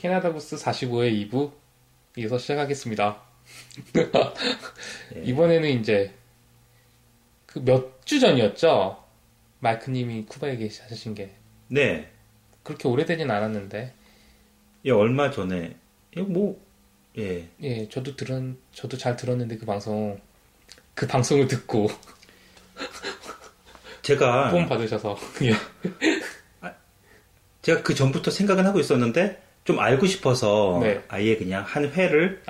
캐나다 구스 45회 2부 이어서 시작하겠습니다. 예. 이번에는 이제 그 몇 주 전이었죠? 마이크님이 쿠바에 계신 게. 네. 그렇게 오래되진 않았는데. 예, 얼마 전에, 예. 예, 저도 잘 들었는데 그 방송을 듣고. 제가, 폰 받으셔서. 예. 제가 그 전부터 생각은 하고 있었는데, 좀 알고 싶어서, 네. 아예 그냥 한 회를,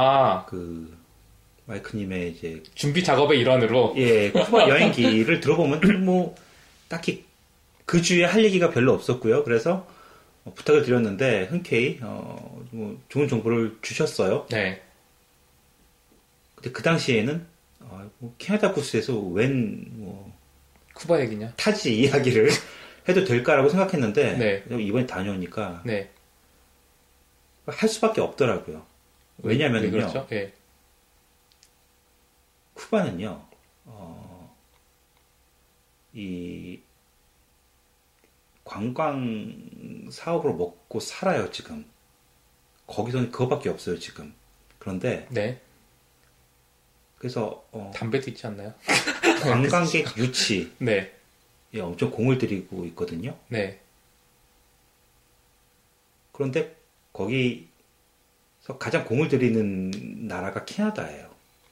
마이크님의 이제, 준비 작업의 일환으로. 예, 쿠바 여행기를 들어보면, 딱히 그 주에 할 얘기가 별로 없었고요. 그래서, 부탁을 드렸는데, 흔쾌히, 좋은 정보를 주셨어요. 네. 근데 그 당시에는, 캐나다 구스에서 쿠바 얘기냐? 타지 이야기를 해도 될까라고 생각했는데, 네. 이번에 다녀오니까, 네. 할 수밖에 없더라고요. 왜냐면요. 그렇죠? 예. 쿠바는요, 이 관광 사업으로 먹고 살아요, 지금. 거기서는 그거밖에 없어요, 지금. 그런데, 네. 그래서, 담배도 있지 않나요? 관광객 유치. 네. 예, 엄청 공을 들이고 있거든요. 네. 그런데 거기서 가장 공을 들이는 나라가 캐나다예요.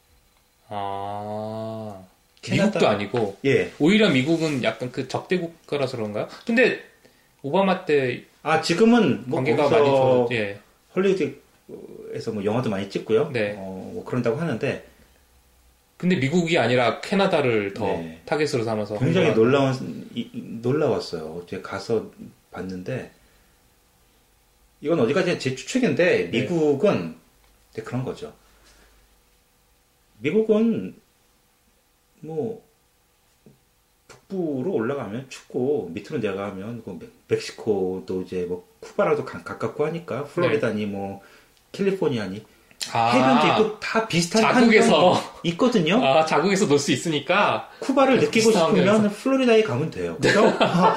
미국도 아니고. 예. 오히려 미국은 약간 그 적대 국가라서 그런가요? 근데 오바마 때 지금은 관계가 많이 좋아졌. 예. 헐리우드에서 영화도 많이 찍고요. 네. 그런다고 하는데. 근데 미국이 아니라 캐나다를 더 타겟으로 삼아서 굉장히 놀라웠어요. 제가 가서 봤는데 이건 어디까지나 제 추측인데 미국은 그런 거죠. 미국은 북부로 올라가면 춥고 밑으로 내려가면 멕시코도 이제 쿠바라도 가깝고 하니까 플로리다니 캘리포니아니 해변도 있고 다 비슷한 자국에서 있거든요. 자국에서 놀 수 있으니까 쿠바를 느끼고 싶으면 플로리다에 가면 돼요. 그래서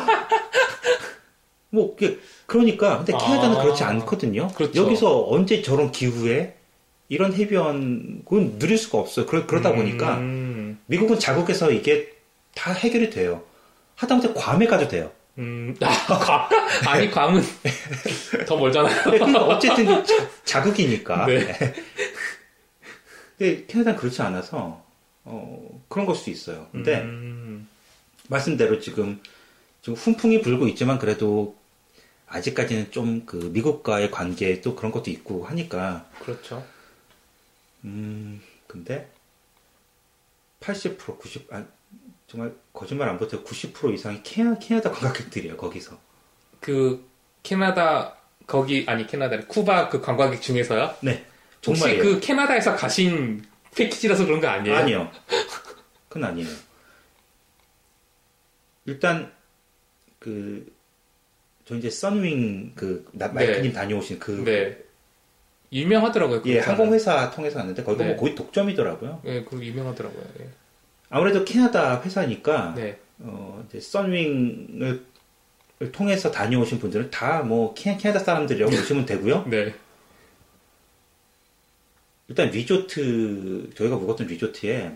그러니까 근데 캐나다는 그렇지 않거든요. 그렇죠. 여기서 언제 저런 기후에 이런 해변은 누릴 수가 없어요. 그러다 보니까 미국은 자국에서 이게 다 해결이 돼요. 하다못해 괌에 가도 돼요. 아니 괌은 더 멀잖아요. 그러니까 어쨌든 자국이니까. 네. 근데 캐나다는 그렇지 않아서 그런 걸 수도 있어요. 근데 말씀대로 지금 훈풍이 불고 있지만 그래도 아직까지는 좀 미국과의 관계 또 그런 것도 있고 하니까. 그렇죠. 근데 80%, 정말 거짓말 안 보태고 90% 이상이 캐나다 관광객들이에요, 거기서. 캐나다, 쿠바 그 관광객 중에서요? 네. 혹시 정말이에요. 캐나다에서 가신 패키지라서 그런 거 아니에요? 아니요. 그건 아니에요. 일단, 저 이제 선윙, 마이크님 다녀오신 네. 유명하더라고요. 예, 항공회사 통해서 갔는데, 거기가 거의 독점이더라고요. 예, 그거 유명하더라고요. 예. 아무래도 캐나다 회사니까, 네. 이제 선윙을 통해서 다녀오신 분들은 다 캐나다 사람들이라고 보시면 되고요. 네. 일단 저희가 묵었던 리조트에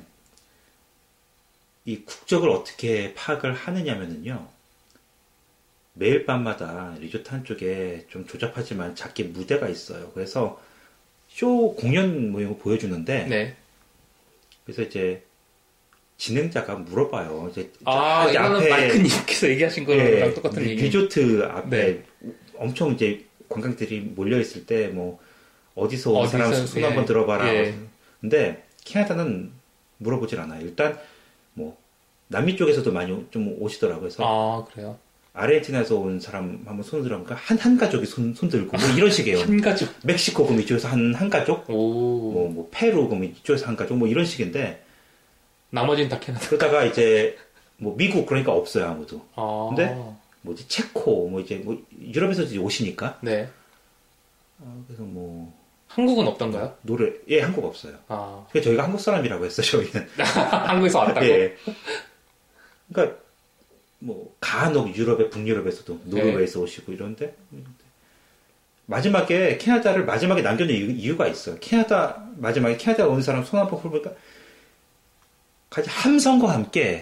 이 국적을 어떻게 파악을 하느냐면요. 매일 밤마다 리조트 한쪽에 좀 조잡하지만 작게 무대가 있어요. 그래서 공연 모형을 보여주는데, 그래서 이제 진행자가 물어봐요. 이제 이거는 앞에 마이크님께서 얘기하신 거랑 똑같은 얘기. 리조트 앞에 엄청 이제 관광객들이 몰려 있을 때 어디서 온 사람 손 한번 들어봐라. 근데 캐나다는 물어보질 않아요. 일단 남미 쪽에서도 많이 좀 오시더라고요. 그래서 그래요? 아르헨티나에서 온 사람 한번 손 들어보니까 한 가족이 손 들고 이런 식이에요. 한 가족. 멕시코 그럼 이쪽에서 한 가족. 페루 그럼 이쪽에서 한 가족. 이런 식인데. 나머지는 다 캐나다. 그러다가 이제 미국 그러니까 없어요 아무도. 근데 체코 이제 유럽에서 이제 오시니까. 네. 그래서 한국은 없던가요? 한국 없어요. 그래서 저희가 한국 사람이라고 했어요 저희는. 한국에서 왔다고. 예. 그러니까 간혹 북유럽에서도 노르웨이에서 오시고 이런데 마지막에 캐나다를 마지막에 남겨놓은 이유가 있어요. 마지막에 캐나다 온 사람 손 한번 훑어보니까 같이 함성과 함께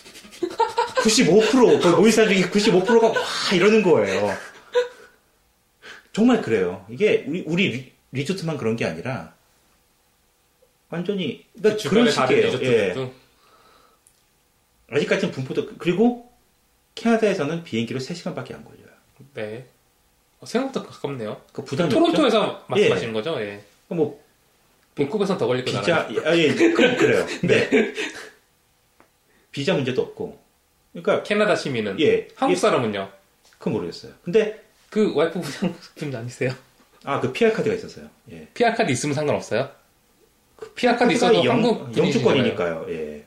95% 그 모인 사람 중에 95%가 와 이러는 거예요. 정말 그래요. 이게 우리 리조트만 그런 게 아니라 완전히 그러니까 그런 식이에요. 예. 아직까지는 분포도 그리고 캐나다에서는 비행기로 3시간밖에 안 걸려요. 네. 생각보다 가깝네요. 그 부담이 토론토에서 말씀하시는 예. 거죠? 예. 뭐 밴쿠버에서는 더 걸릴 거다. 비자 예, 그래요. 네. 비자 문제도 없고. 그러니까 캐나다 시민은 예. 한국 사람은요? 그건 모르겠어요. 근데 그 와이프 한국분 아니세요? 아, 그 PR 카드가 있었어요. 예. PR 카드 있으면 상관없어요? 그 PR 카드 있어도 한국 영주권이니까요. 예.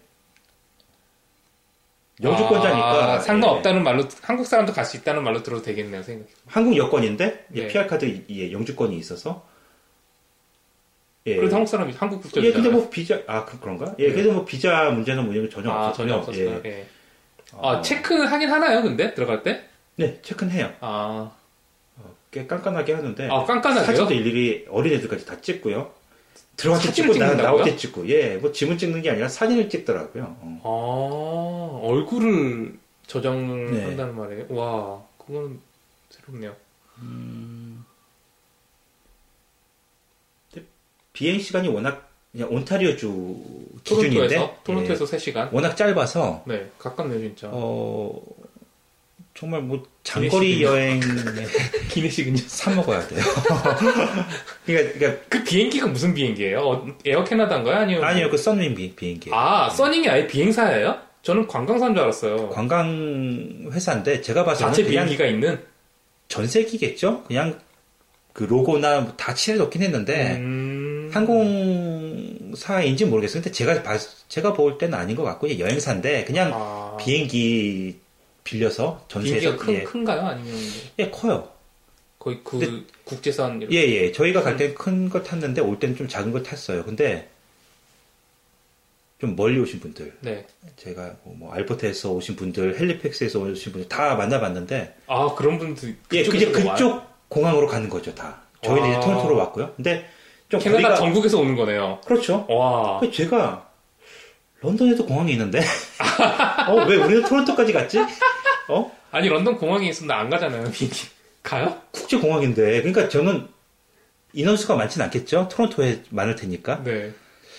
영주권자니까 상관없다는 말로 한국 사람도 갈 수 있다는 말로 들어도 되겠네요. 생각. 한국 여권인데 네. PR 카드 예, 영주권이 있어서. 예. 그래도 한국 사람이 한국 국적이잖아요. 예, 근데 뭐 비자 그런가? 예, 네. 그래도 뭐 비자 문제는 뭐 이런 거 전혀 없었고요. 전혀 없었어요. 예. 예. 체크하긴 하나요, 근데 들어갈 때? 네, 체크는 해요. 꽤 깐깐하게 하는데. 깐깐하게요? 사진도 일일이 어린애들까지 다 찍고요. 들어갈 때 찍고 나올 때 찍고. 예, 뭐 지문 찍는 게 아니라 사진을 찍더라고요. 얼굴을 저장을 네. 한다는 말이에요? 와, 그건 새롭네요. 비행 시간이 워낙 그냥 온타리오주 기준인데 토론토에서 3시간. 워낙 짧아서 네, 가깝네요 진짜. 정말 뭐 장거리 여행에 기내식은요? 사 먹어야 돼요. 그러니까 그 비행기가 무슨 비행기예요? 에어 캐나다인가요? 아니요, 그 선윙 비행기. 써닝이 아예 비행사예요? 저는 관광사인 줄 알았어요. 관광 회사인데 제가 봐서는 자체 비행기가 있는 전세기겠죠? 그냥 그 로고나 다 칠해놓긴 했는데 항공사인지 모르겠어요. 근데 제가 볼 때는 아닌 것 같고 여행사인데 그냥 비행기 빌려서 전세에서. 비행기가 큰가요? 아니면 예, 커요. 거의 국제선 이렇게. 예. 저희가 갈 땐 큰 거 탔는데 올 때는 좀 작은 거 탔어요. 근데 좀 멀리 오신 분들, 네. 제가 뭐 알버트에서 오신 분들, 헬리팩스에서 오신 분들 다 만나봤는데. 그런 분들. 예, 그쪽 공항으로 가는 거죠, 다. 저희는 이제 토론토로 왔고요. 근데 좀 캐나다 전국에서 오는 거네요. 그렇죠. 와. 제가 런던에도 공항이 있는데 왜 우리는 토론토까지 갔지? 아니 런던 공항에 있으면 안 가잖아요. 비행기 가요? 국제 공항인데. 그러니까 저는 인원수가 많진 않겠죠. 토론토에 많을 테니까. 네.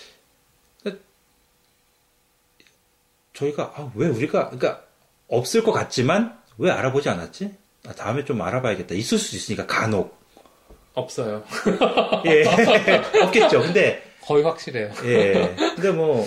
저희가 왜 우리가 그러니까 없을 것 같지만 왜 알아보지 않았지? 다음에 좀 알아봐야겠다. 있을 수도 있으니까 간혹. 없어요. 예, 없겠죠. 근데 거의 확실해요. 예, 근데 뭐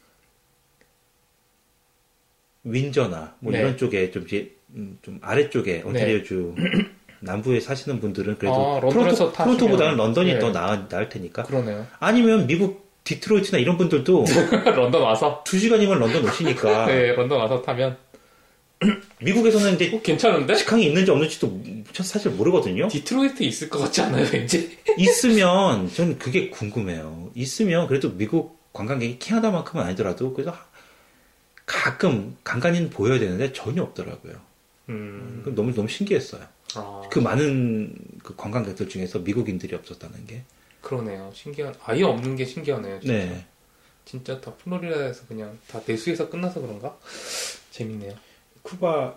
윈저나 뭐 네. 이런 쪽에 좀 아래쪽에 온타리오주 남부에 사시는 분들은 그래도 토론토보다는 런던이 더 나을 테니까. 그러네요. 아니면 미국 디트로이트나 이런 분들도 런던 와서 2시간이면 런던 오시니까. 네, 런던 와서 타면 미국에서는 이제 괜찮은데? 직항이 있는지 없는지도 사실 모르거든요. 디트로이트 있을 것 같지 않아요, 왠지? 있으면 전 그게 궁금해요. 있으면 그래도 미국 관광객이 캐나다만큼은 아니더라도 그래서 가끔 간간히는 보여야 되는데 전혀 없더라고요. 너무 신기했어요. 그 많은 그 관광객들 중에서 미국인들이 없었다는 게. 그러네요. 아예 없는 게 신기하네요. 진짜. 네. 진짜 다 플로리다에서 그냥 다 내수에서 끝나서 그런가? 재밌네요. 쿠바가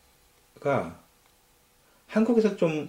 한국에서 좀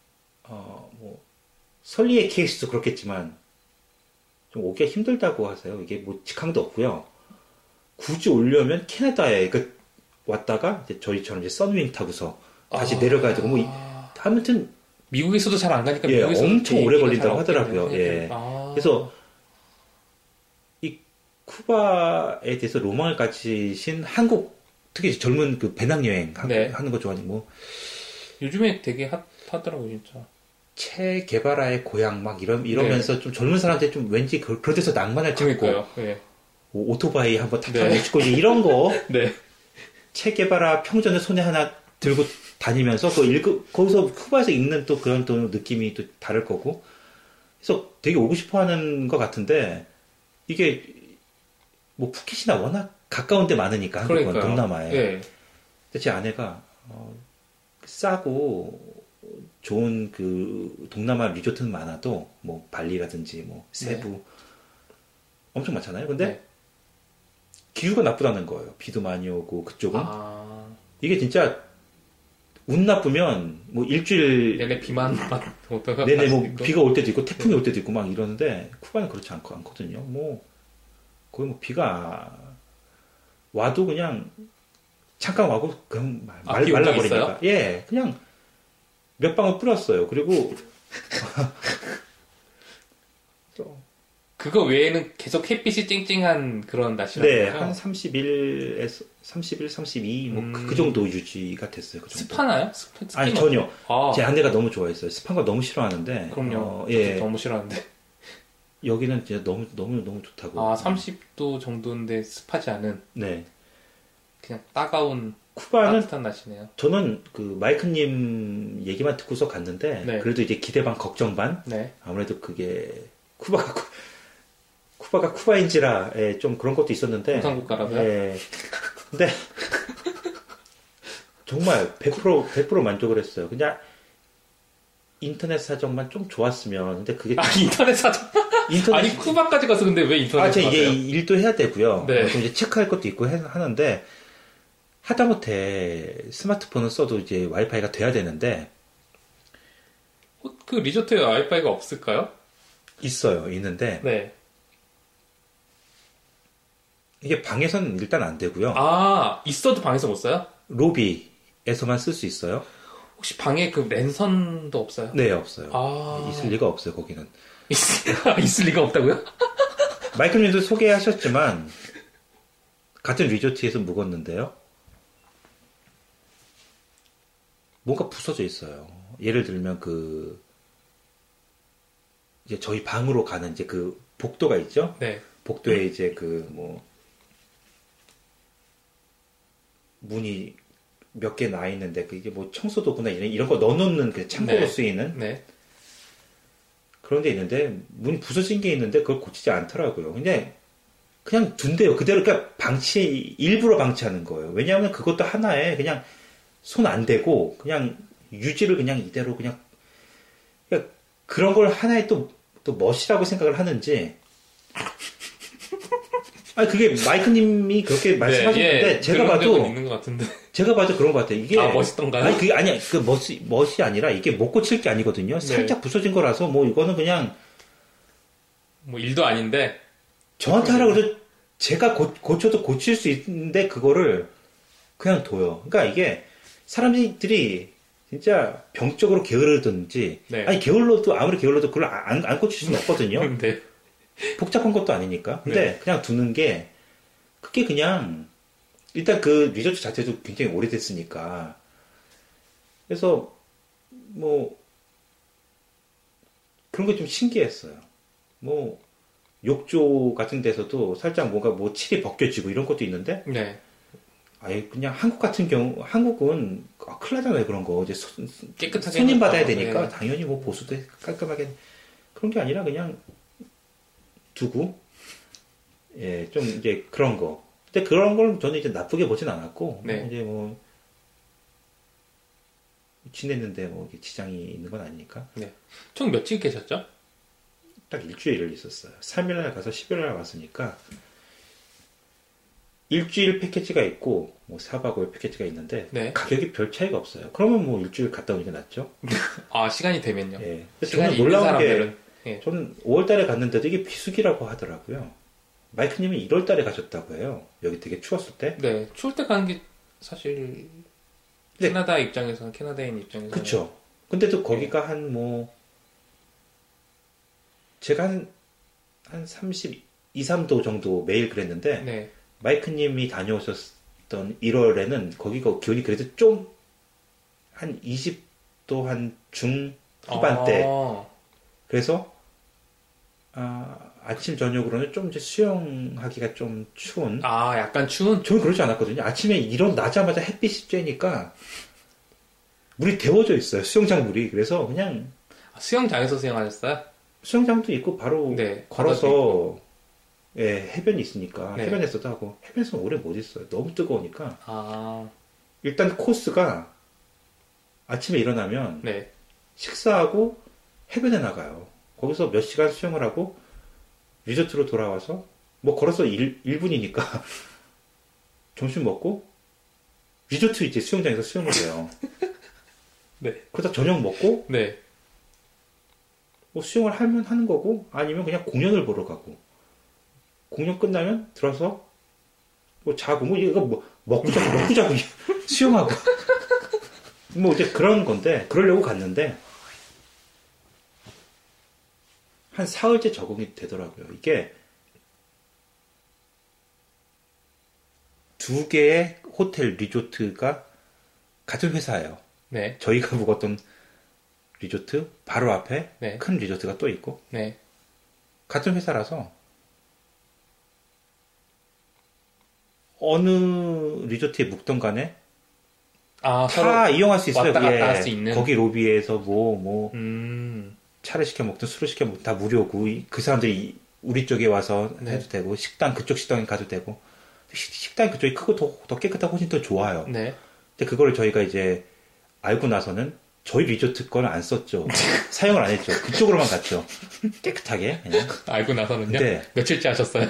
설리의 케이스도 그렇겠지만 좀 오기가 힘들다고 하세요. 이게 뭐 직항도 없고요. 굳이 오려면 캐나다에 왔다가 이제 저희처럼 이제 선윙 타고서 다시 내려가야 되고 아무튼 미국에서도 잘 안 가니까 엄청 오래 걸린다고 하더라고요. 예. 그래서 이 쿠바에 대해서 로망을 가지신 한국 특히 젊은 그 배낭여행 하는 거 좋아하니 요즘에 되게 하더라고요, 진짜. 체 게바라의 고향 이러면서 좀 젊은 사람들 좀 왠지 그런 데서 낭만을 찾고 오토바이 한번 타고 싶고 이런 거 체 게바라 평전의 손에 하나 들고 다니면서 거기서 쿠바에서 읽는 또 그런 또 느낌이 또 다를 거고 그래서 되게 오고 싶어 하는 것 같은데 이게 뭐 푸켓이나 워낙 가까운 데 많으니까 한국은 동남아에. 근데 제 아내가 싸고 좋은 그 동남아 리조트는 많아도 뭐 발리라든지 뭐 세부 네. 엄청 많잖아요. 근데 네. 기후가 나쁘다는 거예요. 비도 많이 오고 그쪽은 아, 이게 진짜 운 나쁘면 뭐 일주일 내내 비만 오다가 내내 뭐 있고. 비가 올 때도 있고 태풍이 올 때도 있고 막 이러는데 쿠바는 그렇지 않거든요. 뭐 거의 뭐 비가 와도 그냥 잠깐 와고 그냥 비 온 적 말라버리니까. 있어요? 예, 그냥 몇 방울 뿌렸어요. 그리고 그거 외에는 계속 햇빛이 쨍쨍한 그런 날씨라고 네, 해요? 한 31에서 31, 32, 뭐 그 정도 유지가 됐어요. 그 정도. 습하나요? 아니 전혀. 아, 제 아내가 너무 좋아했어요. 습한 거 너무 싫어하는데. 그럼요. 예, 너무 싫어하는데. 여기는 진짜 너무 너무 너무 좋다고. 아, 30도 정도인데 습하지 않은 네. 그냥 따가운 쿠바는 따뜻한 날씨네요. 저는 그 마이크님 얘기만 듣고서 갔는데 네. 그래도 이제 기대 반 걱정 반. 네. 아무래도 그게 쿠바가 쿠바인지라 예, 좀 그런 것도 있었는데. 공산국가라고요? 예. 근데 정말 100% 만족을 했어요. 그냥 인터넷 사정만 좀 좋았으면. 근데 그게 인터넷 사전. 아니 쿠바까지 가서 근데 왜 인터넷 제가 이게 사세요? 일도 해야 되고요. 네. 좀 이제 체크할 것도 있고 하는데 하다못해 스마트폰을 써도 이제 와이파이가 돼야 되는데 그 리조트에 와이파이가 없을까요? 있는데 네. 이게 방에서는 일단 안 되고요. 아, 있어도 방에서 못 써요? 로비에서만 쓸 수 있어요. 혹시 방에 그 랜선도 없어요? 네, 없어요. 아. 있을 리가 없어요, 거기는. 있을 리가 없다고요? 마이클님도 소개하셨지만 같은 리조트에서 묵었는데요. 뭔가 부서져 있어요. 예를 들면 이제 저희 방으로 가는 이제 그 복도가 있죠? 네. 복도에 이제 문이 몇 개 나 있는데 그게 뭐 청소도구나 이런 거 넣어놓는 그 창고로 네. 쓰이는 네. 그런 데 있는데 문이 부서진 게 있는데 그걸 고치지 않더라고요. 근데 그냥 둔대요. 그대로 그러니까 일부러 방치하는 거예요. 왜냐하면 그것도 하나에 그냥 손 안 대고 그냥 유지를 그냥 이대로 그냥 그런 걸 하나의 또 멋이라고 생각을 하는지. 아니 그게 마이크님이 그렇게 말씀하셨는데 예, 제가 봐도 있는 것 같은데. 제가 봐도 그런 것 같아요. 이게 멋있던가요? 아니 그게 아니야. 그 멋이 아니라 이게 못 고칠 게 아니거든요. 살짝 부서진 거라서 뭐 이거는 그냥 뭐 일도 아닌데 저한테 하라고 해서 제가 고쳐도 고칠 수 있는데 그거를 그냥 둬요. 그러니까 이게 사람들이 진짜 병적으로 게으르든지 네. 아니 아무리 게을러도 그걸 안 고칠 수는 없거든요. 네. 복잡한 것도 아니니까. 근데 네. 그냥 두는 게 그게 그냥 일단 그 리조트 자체도 굉장히 오래됐으니까. 그래서 뭐 그런 게 좀 신기했어요. 뭐 욕조 같은 데서도 살짝 뭔가 뭐 칠이 벗겨지고 이런 것도 있는데 네. 아예 그냥 한국 같은 경우 한국은 큰일 나잖아요. 그런 거 이제 깨끗하게 손님 받아야 해놨다고. 되니까 네. 당연히 뭐 보수도 깔끔하게 그런 게 아니라 그냥 두고 예 좀 이제 그런 거. 근데 그런 걸 저는 이제 나쁘게 보진 않았고 네. 이제 뭐 지냈는데 뭐 이게 지장이 있는 건 아니니까 네. 총 며칠 계셨죠? 딱 일주일을 있었어요. 3일날 가서 10일날 왔으니까 일주일 패키지가 있고 뭐 4박 5일 패키지가 있는데 네. 가격이 별 차이가 없어요. 그러면 뭐 일주일 갔다 오는 게 낫죠. 아, 시간이 되면요. 예. 시간이 저는 있는 놀라운 게 사람들은. 예. 저는 5월달에 갔는데도 이게 비수기라고 하더라고요. 마이크님이 1월달에 가셨다고 해요. 여기 되게 추웠을 때. 네. 추울 때 가는 게 사실 네. 캐나다 입장에서는 캐나다인 입장에서는 그쵸. 근데도 거기가 한 뭐 제가 한 32, 3도 정도 매일 그랬는데 네. 마이크님이 다녀오셨던 1월에는 거기가 기온이 그래도 좀 한 20도 한 중 후반대. 그래서 아침 저녁으로는 좀 이제 수영하기가 좀 추운. 약간 추운. 저는 그러지 않았거든요. 아침에 일어나자마자 햇빛이 쬐니까 물이 데워져 있어요. 수영장 물이. 그래서 그냥 수영장에서 수영하셨어요? 수영장도 있고 바로 네, 걸어서 예, 해변이 있으니까 네. 해변에서도 하고 해변에서 오래 못 있어요. 너무 뜨거우니까. 아, 일단 코스가 아침에 일어나면 네. 식사하고 해변에 나가요. 거기서 몇 시간 수영을 하고 리조트로 돌아와서 뭐 걸어서 1분이니까 점심 먹고 리조트 이제 수영장에서 수영을 해요. 네. 그러다 저녁 먹고 네. 뭐 수영을 하면 하는 거고 아니면 그냥 공연을 보러 가고 공연 끝나면 들어서 뭐 자고 뭐 이거 뭐 먹고 자고 수영하고 뭐 이제 그런 건데 그러려고 갔는데 한 사흘째 적응이 되더라고요. 이게 두 개의 호텔 리조트가 같은 회사예요. 네. 저희가 묵었던 리조트 바로 앞에 네. 큰 리조트가 또 있고 네. 같은 회사라서 어느 리조트에 묵던 간에 다 이용할 수 있어요. 왔다 갔다 할 수 있는. 거기 로비에서 차를 시켜 먹든 술을 시켜 먹든 다 무료고 그 사람들이 우리 쪽에 와서 네. 해도 되고 식당 그쪽 식당에 가도 되고 식당이 그쪽이 크고 더 깨끗하고 훨씬 더 좋아요. 네. 근데 그거를 저희가 이제 알고 나서는 저희 리조트 거는 안 썼죠. 사용을 안 했죠. 그쪽으로만 갔죠. 깨끗하게. 그냥. 알고 나서는요? 근데, 며칠째 하셨어요?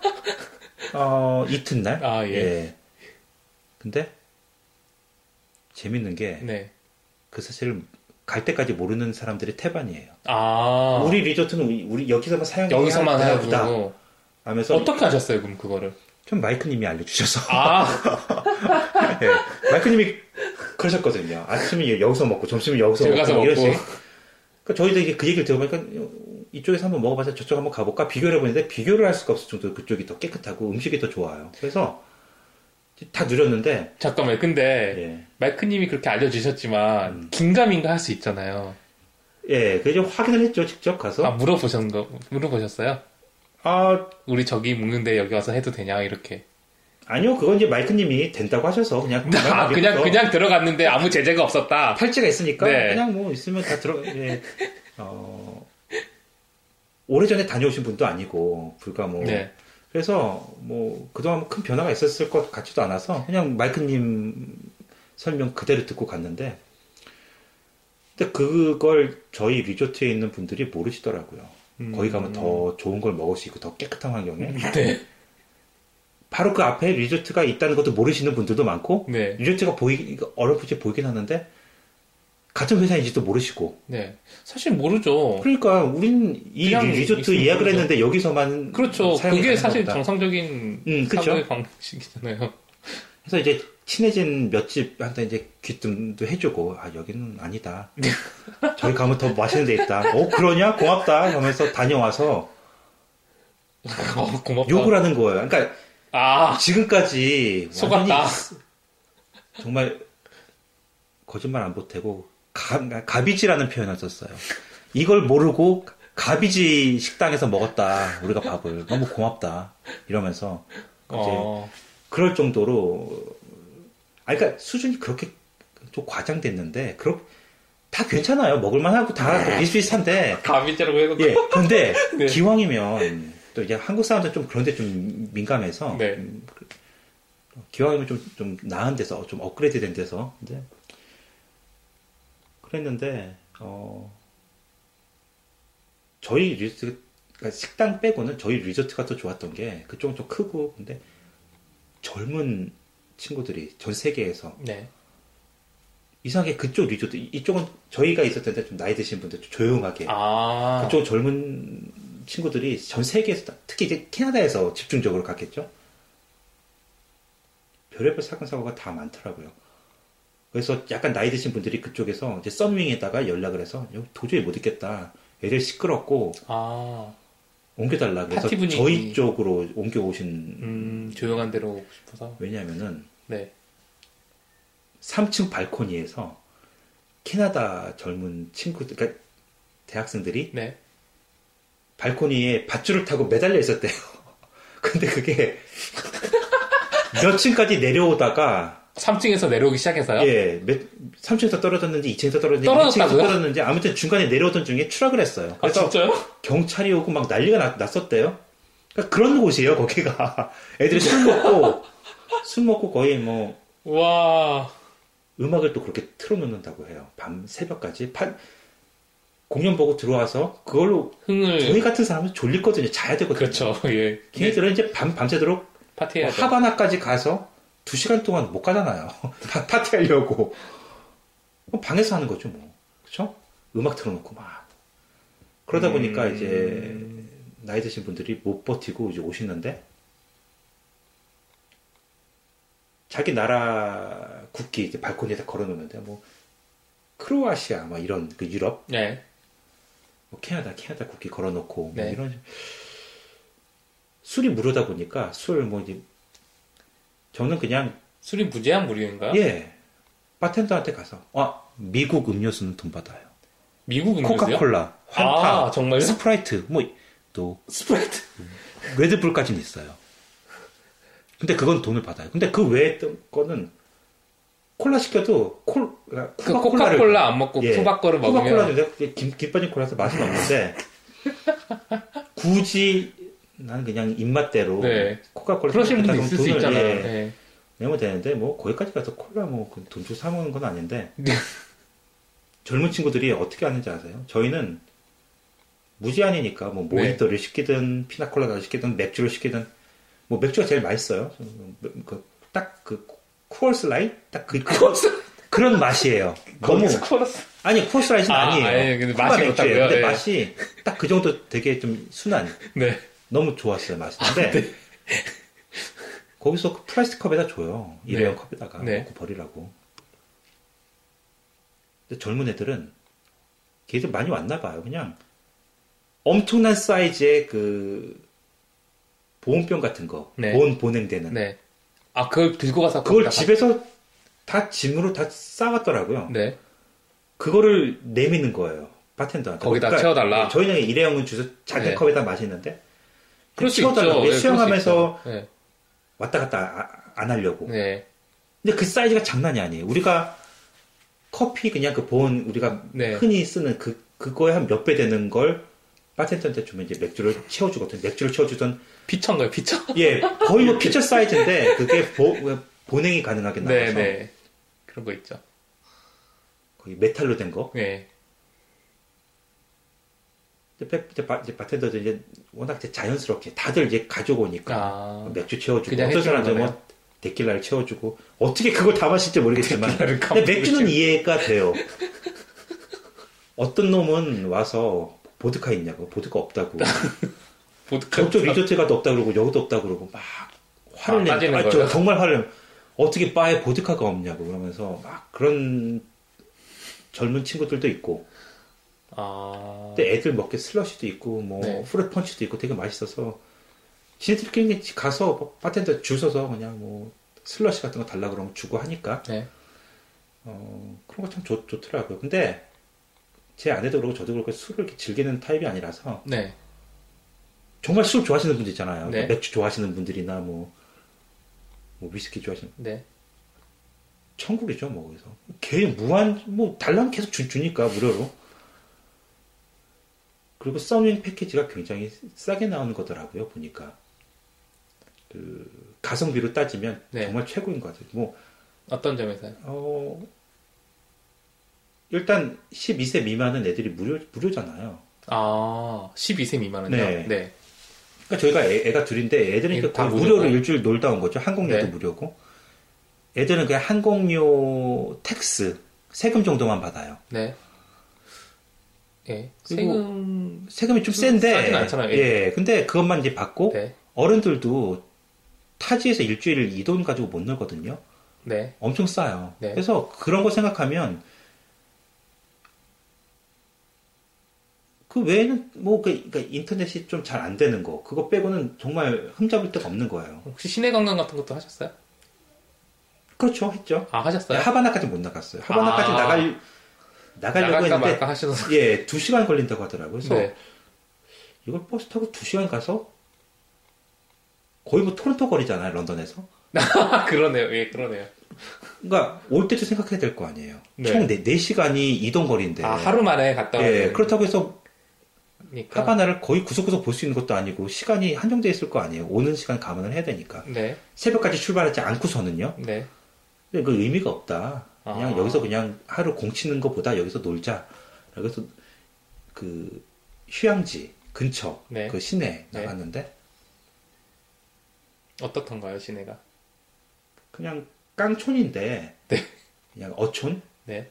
이튿날? 아, 예. 근데, 재밌는 게, 네. 그 사실, 갈 때까지 모르는 사람들이 태반이에요. 아. 우리 리조트는 우리 여기서만 사용해야 여기서만 하다. 하고. 하면서. 어떻게 하셨어요, 그럼 그거를? 좀 마이크님이 알려주셔서. 네, 마이크님이 그러셨거든요. 아침에 여기서 먹고, 점심은 여기서 먹고. 이런 식으로. 그러니까 저희도 이게 그 얘기를 들어보니까 이쪽에서 한번 먹어봐서 저쪽 한번 가볼까? 비교를 해보는데 비교를 할 수가 없을 정도로 그쪽이 더 깨끗하고 음식이 더 좋아요. 그래서 다 누렸는데. 잠깐만요. 근데 마이크님이 그렇게 알려주셨지만 긴가민가 할 수 있잖아요. 예, 그래서 확인을 했죠. 직접 가서. 물어보셨어요? 우리 저기 묵는데 여기 와서 해도 되냐 이렇게. 아니요, 그건 이제 마이크님이 된다고 하셔서 그냥 그냥 들어갔는데 아무 제재가 없었다. 팔찌가 있으니까 네. 그냥 뭐 있으면 다 오래전에 다녀오신 분도 아니고 불과 뭐 네. 그래서 뭐 그동안 큰 변화가 있었을 것 같지도 않아서 그냥 마이크님 설명 그대로 듣고 갔는데 근데 그걸 저희 리조트에 있는 분들이 모르시더라고요. 거기 가면 더 좋은 걸 먹을 수 있고 더 깨끗한 환경에 네. 바로 그 앞에 리조트가 있다는 것도 모르시는 분들도 많고 네. 리조트가 어렴풋이 보이긴 하는데 같은 회사인지도 모르시고 네. 사실 모르죠. 그러니까 우린 이 리조트 예약을 모르죠. 했는데 여기서만 그렇죠. 그게 사실 없다. 정상적인 그렇죠. 사고의 방식이잖아요. 그래서 이제 친해진 몇 집한테 이제 귀뜸도 해주고 여기는 아니다. 저기 가면 더 맛있는 데 있다. 그러냐? 고맙다 하면서 다녀와서 고맙다. 욕을 하는 거예요. 그러니까 지금까지 속았다. 정말 거짓말 안 보태고 가비지라는 표현을 썼어요. 이걸 모르고 가비지 식당에서 먹었다. 우리가 밥을 너무 고맙다. 이러면서 그럴 정도로 그러니까 수준이 그렇게 좀 과장됐는데 다 괜찮아요. 먹을만하고 다 비슷비슷한데 가비지라고 해도 그런데 네. 기왕이면 또 이제 한국 사람들 좀 그런데 좀 민감해서 네. 기왕이면 좀 나은 데서 좀 업그레이드된 데서 이제 그랬는데 저희 리조트 그러니까 식당 빼고는 저희 리조트가 더 좋았던 게 그쪽은 좀 크고 근데 젊은 친구들이 전 세계에서 네. 이상하게 그쪽 리조트 이쪽은 저희가 있었을 때 좀 나이 드신 분들 좀 조용하게 그쪽 젊은 친구들이 전 세계에서 특히 이제 캐나다에서 집중적으로 갔겠죠. 별의별 사건 사고가 다 많더라고요. 그래서 약간 나이 드신 분들이 그쪽에서 이제 썬윙에다가 연락을 해서 여기 도저히 못 있겠다. 애들 시끄럽고 옮겨달라. 그래서 저희 쪽으로 옮겨오신 조용한 데로 오고 싶어서. 왜냐하면은 네. 3층 발코니에서 캐나다 젊은 친구들, 그러니까 대학생들이 네. 발코니에 밧줄을 타고 매달려 있었대요. 근데 그게 몇 층까지 내려오다가 3층에서 내려오기 시작해서요? 예, 3층에서 떨어졌는지 2층에서 떨어졌는지 2층에서 떨어졌는지 아무튼 중간에 내려오던 중에 추락을 했어요. 그래서 진짜요? 경찰이 오고 막 난리가 났었대요. 그러니까 그런 곳이에요, 거기가. 애들이 술 먹고 거의 뭐 와. 음악을 또 그렇게 틀어놓는다고 해요. 밤 새벽까지 공연 보고 들어와서 그걸로 저희 같은 사람은 졸리거든요. 자야 되거든요. 그렇죠. 예. 걔네들은 이제 밤새도록 파티해야죠. 하바나까지 가서 2시간 동안 못 가잖아요. 파티하려고. 방에서 하는 거죠, 뭐. 그쵸? 음악 틀어놓고 막. 그러다 보니까 이제 나이 드신 분들이 못 버티고 이제 오시는데 자기 나라 국기 이제 발코니에다 걸어놓는데 뭐 크로아시아 막 이런 그 유럽, 네. 뭐 캐나다 국기 걸어놓고 네. 뭐 이런 술이 무료다 보니까 술 뭐 이제 저는 그냥 술이 무제한 무료인가요? 예 바텐더한테 가서 미국 음료수는 돈 받아요. 미국 음료수요? 코카콜라, 환타, 정말요? 스프라이트 뭐 또 스프라이트 레드불까지는 있어요. 근데 그건 돈을 받아요. 근데 그 외의 거는 콜라 시켜도 코카콜라 안 먹고 쿠바 거를 먹으면 코카콜라인데 김 빠진 콜라서 맛은 없는데 굳이 나는 그냥 입맛대로 네. 코카콜라 그러시는 분도 있을 수 돈을 있잖아요. 네. 내면 되는데 뭐 거기까지 가서 콜라 뭐 돈 주고 사 먹는 건 아닌데 젊은 친구들이 어떻게 하는지 아세요? 저희는 무제한이니까 뭐 모히또를 시키든 피나콜라다를 시키든 맥주를 시키든 뭐 맥주가 제일 맛있어요. 딱 그 쿠얼스 라이트 딱 그런 맛이에요. 너무 아니 쿠얼스 라이트는 아니에요. 근데 맛이 그렇다고요. 근데 네. 맛이 딱 그 정도 되게 좀 순한. 네. 너무 좋았어요 맛인데 네. 거기서 그 플라스틱 컵에다 줘요. 일회용 네. 컵에다가 네. 먹고 버리라고. 근데 젊은 애들은 걔들 많이 왔나 봐요. 그냥 엄청난 사이즈의 그 보온병 같은 거, 네. 보냉되는. 네. 그걸 들고 가서 그걸 집에서 다 짐으로 다 싸왔더라고요. 네. 그거를 내미는 거예요. 바텐더한테. 거기다 채워달라. 저희는 일회용은 주서 작은 네. 컵에다 마시는데 그럴 수 채워달라고. 있죠. 수영하면서 네. 왔다 갔다 안 하려고. 네. 근데 그 사이즈가 장난이 아니에요. 우리가 커피 그냥 그 보온 우리가 네. 흔히 쓰는 그거에 한 몇 배 되는 걸 바텐더한테 주면 이제 맥주를 채워주거든. 맥주를 채워주던 피처인가요? 피처? 예, 거의 뭐 피처 사이즈인데 그게 보냉이 가능하게 나와서 네. 그런 거 있죠. 거의 메탈로 된 거. 네. 이제 바텐더들 이제 워낙 이제 자연스럽게 다들 이제 가지고 오니까 맥주 채워주고 어떤 사람들 뭐 데킬라를 채워주고 어떻게 그걸 다 마실지 모르겠지만 근데 맥주는 이해가 돼요. 어떤 놈은 와서 보드카 있냐고 보드카 없다고 저쪽 리조트 가도 없다 그러고 여기도 없다 그러고 막 화를 내는 거예요. 정말 화를 어떻게 바에 보드카가 없냐고 그러면서 막 그런 젊은 친구들도 있고 근데 애들 먹게 슬러시도 있고 뭐 프루트 펀치도 있고 되게 맛있어서 지네들끼리 가서 바텐더 줄 서서 그냥 뭐 슬러시 같은 거 달라 그러면 주고 하니까 그런 거 참 좋더라고요. 근데 제 아내도 그렇고 저도 그렇고 술을 이렇게 즐기는 타입이 아니라서 정말 술 좋아하시는 분들 있잖아요. 네. 맥주 좋아하시는 분들이나 뭐 위스키 좋아하시는 천국이죠 뭐 거기서 개 무한 뭐 달라면 계속 주니까 무료로. 그리고 서밍 패키지가 굉장히 싸게 나오는 거더라고요 보니까. 그 가성비로 따지면 정말 최고인 것 같아요. 뭐 어떤 점에서요? 일단 12세 미만은 애들이 무료잖아요. 12세 미만은요? 네. 그러니까 저희가 애가 둘인데 애들은 다 무료로 일주일 놀다 온 거죠. 항공료도 무료고. 애들은 그냥 항공료 텍스 세금 정도만 받아요. 네. 세금이 좀 센데. 싸진 않잖아요. 예. 근데 그것만 이제 받고 어른들도 타지에서 일주일 이 돈 가지고 못 놀거든요. 네. 엄청 싸요. 그래서 그런 거 생각하면 그 외에는 뭐 그러니까 인터넷이 좀 잘 안 되는 거 그거 빼고는 정말 흠잡을 데가 없는 거예요. 혹시 시내 관광 같은 것도 하셨어요? 그렇죠, 했죠. 하셨어요? 하바나까지 못 나갔어요. 하바나까지 나가려고 했는데 예, 2시간 걸린다고 하더라고요. 그래서 이걸 버스 타고 2시간 가서 거의 뭐 토론토 거리잖아요, 런던에서. 그러네요. 예, 그러네요. 그러니까 올 때도 생각해야 될 거 아니에요. 총 4시간이 이동 거리인데. 하루 만에 갔다 오는. 예, 그렇다고 해서 하바나를 거의 구석구석 볼 수 있는 것도 아니고 시간이 한정되어 있을 거 아니에요. 오는 시간 감안을 해야 되니까. 새벽까지 출발하지 않고서는요. 근데 그 의미가 없다. 그냥 여기서 그냥 하루 공치는 것보다 여기서 놀자. 그래서 그 휴양지 근처 네. 그 시내 네. 나갔는데 어떻던가요, 시내가? 그냥 깡촌인데 네. 그냥 어촌 네.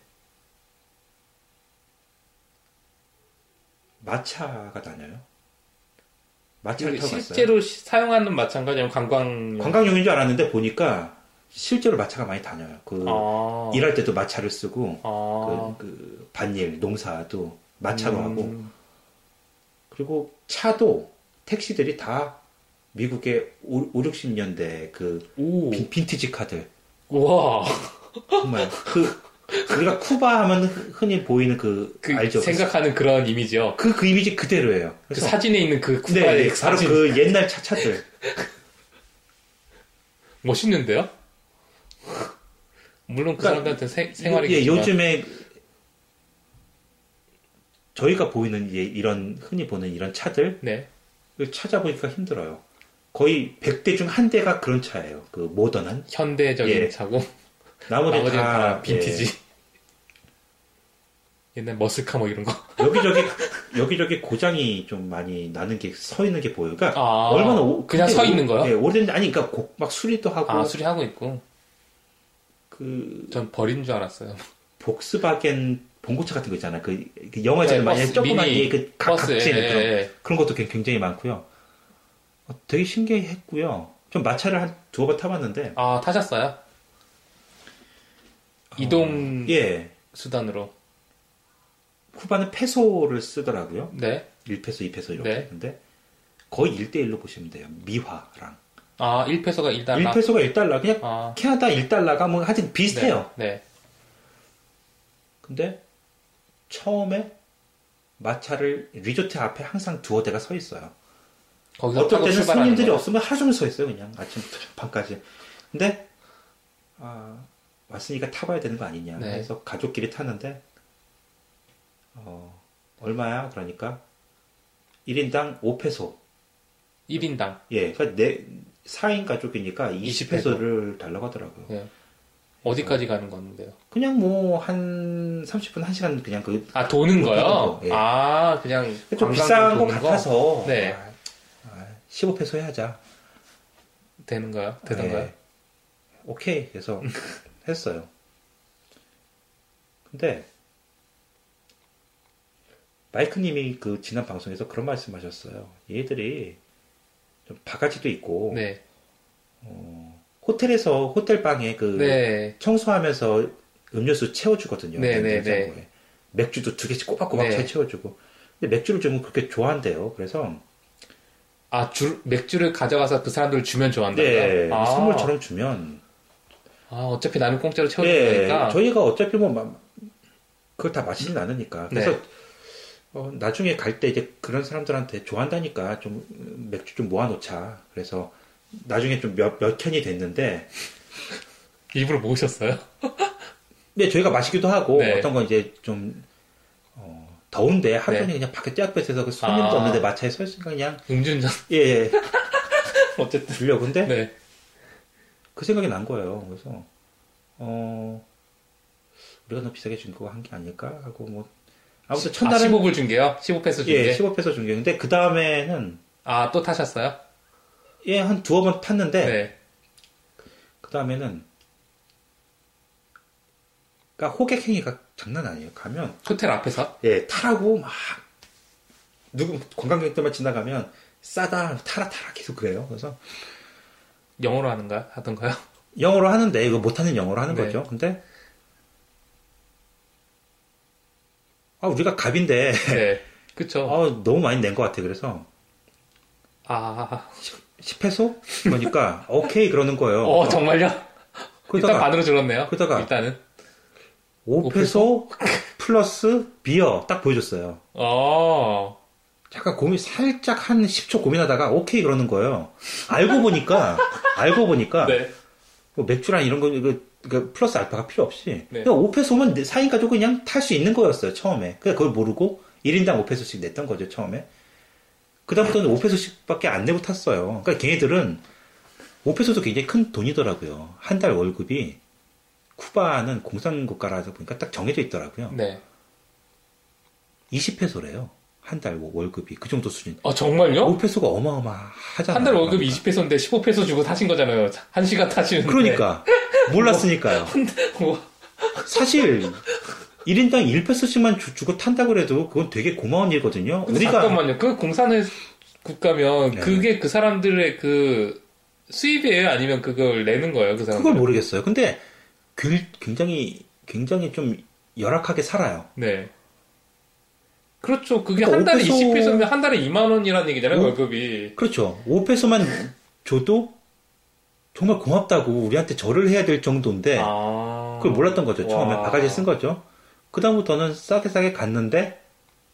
마차가 다녀요. 마차를 타고 갔어요. 실제로 사용하는 마차인가 아니면 관광용인 줄 알았는데 보니까 실제로 마차가 많이 다녀요. 그 일할 때도 마차를 쓰고 그 반일 농사도 마차로 하고 그리고 차도 택시들이 다 미국의 5, 60년대 그 빈티지 카들. 우와. 정말 우리가 쿠바 하면 흔히 보이는 그 알죠? 생각하는 그런 이미지요. 그 이미지 그대로예요. 그 사진에 있는 그 쿠바의 네, 바로 사진. 그 옛날 차들. 멋있는데요? 물론 그 사람들한테 생활이겠지만. 예, 요즘에 저희가 보이는 이런 흔히 보는 이런 차들 네. 찾아보니까 힘들어요. 거의 100대 중 한 대가 그런 차예요. 그 모던한 현대적인 차고 나머지는 다 빈티지. 옛날 머슬카 뭐 이런 거. 여기저기 고장이 좀 많이 나는 게 서 있는 게 보여요. 그러니까 얼마나 그냥 서 있는 거요? 예, 오래된 아니 그러니까 막 수리도 하고. 수리하고 있고. 전 버린 줄 알았어요. 복스바겐 봉고차 같은 거 있잖아요. 그 영화제는 많이 조그만 그 각지는 그런 것도 굉장히 많고요. 되게 신기했고요. 좀 마차를 한 두어 번 타봤는데. 타셨어요? 이동 수단으로. 쿠바는 페소를 쓰더라고요. 네. 1페소, 2페소 이렇게. 네. 근데 거의 1대1로 보시면 돼요. 미화랑. 1페소가 1달러? 1페소가 1달러. 그냥 캐나다 1달러가 뭐 하여튼 비슷해요. 네. 근데 처음에 마차를 리조트 앞에 항상 두어 대가 서 있어요. 어떨 때는 손님들이 없으면 하루 종일 서 있어요. 그냥 아침부터 밤까지. 근데 왔으니까 타봐야 되는 거 아니냐 해서 가족끼리 탔는데 얼마야? 그러니까 1인당 5페소. 1인당? 예, 그러니까 4인 가족이니까 20페소를 달라고 하더라고요. 예. 어디까지 가는 건데요? 그냥 뭐 한 30분, 1시간 그냥 도는 거요? 예. 그냥 좀 비싼 거 같아서 네. 15페소 해야자. 되던가요? 오케이. 그래서 했어요. 근데 마이크님이 그 지난 방송에서 그런 말씀하셨어요. 얘들이 좀 바가지도 있고 네. 호텔에서 호텔방에 청소하면서 음료수 채워주거든요. 네. 맥주도 2개씩 꼬박꼬박 채워주고. 근데 맥주를 좀 그렇게 좋아한대요. 그래서 맥주를 가져가서 그 사람들을 주면 좋아한다고요? 네. 선물처럼 주면 어차피 나는 공짜로 채워주는 거니까. 저희가 어차피 그걸 다 마시진 않으니까. 그래서 나중에 갈 때 이제 그런 사람들한테 좋아한다니까 좀 맥주 좀 모아놓자. 그래서 나중에 좀 몇 캔이 됐는데 일부러 모으셨어요? 네, 저희가 마시기도 하고 어떤 건 이제 좀 더운데 하루 종일 그냥 밖에 떼약볕에서 그 손님도 없는데 마차에 서 있으니까 그냥 음주운전. 예. 어쨌든 주려고 근데 그 생각이 난 거예요. 그래서 우리가 너무 비싸게 준 거 한 게 아닐까 하고 뭐 아무튼 첫날은 15불 준 게요? 15페소 준 게? 예, 15페소 준 게. 근데 그 다음에는 또 타셨어요? 예, 한 두어 번 탔는데 그 다음에는 그러니까 호객행위가 장난 아니에요. 가면 호텔 앞에서? 예, 타라고 막 관광객들만 지나가면 싸다 타라 계속 그래요. 그래서 영어로 하던가요? 영어로 하는데 이거 못하는 영어로 하는 거죠. 근데 우리가 갑인데 그쵸. 너무 많이 낸 것 같아. 그래서 10페소? 그러니까 오케이 그러는 거예요. 정말요? 일단 반으로 줄었네요. 그러다가 일단은 5페소 플러스 비어 딱 보여줬어요. 잠깐 살짝 한 10초 고민하다가 오케이 그러는 거예요. 알고 보니까 뭐 맥주랑 이런 거 이거 플러스 알파가 필요 없이 그냥 5페소면 4인 가족 그냥 탈 수 있는 거였어요. 처음에. 그냥 그걸 모르고 1인당 5페소씩 냈던 거죠. 처음에. 그 다음부터는 5페소씩밖에 안 내고 탔어요. 그러니까 걔네들은 5페소도 굉장히 큰 돈이더라고요. 한 달 월급이 쿠바는 공산국가라서 보니까 딱 정해져 있더라고요. 20페소래요. 한 달 월급이 그 정도 수준. 아 정말요? 5페소가 어마어마하잖아요. 한 달 월급이 20페소인데 15페소 주고 타신 거잖아요. 1시간 타시는데. 그러니까 몰랐으니까요. 뭐. 사실 1인당 1페소씩만 주고 탄다고 해도 그건 되게 고마운 일거든요. 우리가 잠깐만요. 그 공산의 국가면 네. 그게 그 사람들의 그 수입이에요? 아니면 그걸 내는 거예요? 그 사람? 그걸 모르겠어요. 근데 굉장히 좀 열악하게 살아요. 네. 그렇죠. 그게 한 달에 20페소면 한 달에 2만 원이라는 얘기잖아요, 월급이. 그렇죠. 5페소만 줘도 정말 고맙다고 우리한테 절을 해야 될 정도인데 그걸 몰랐던 거죠. 처음에 바가지 쓴 거죠. 그 다음부터는 싸게 갔는데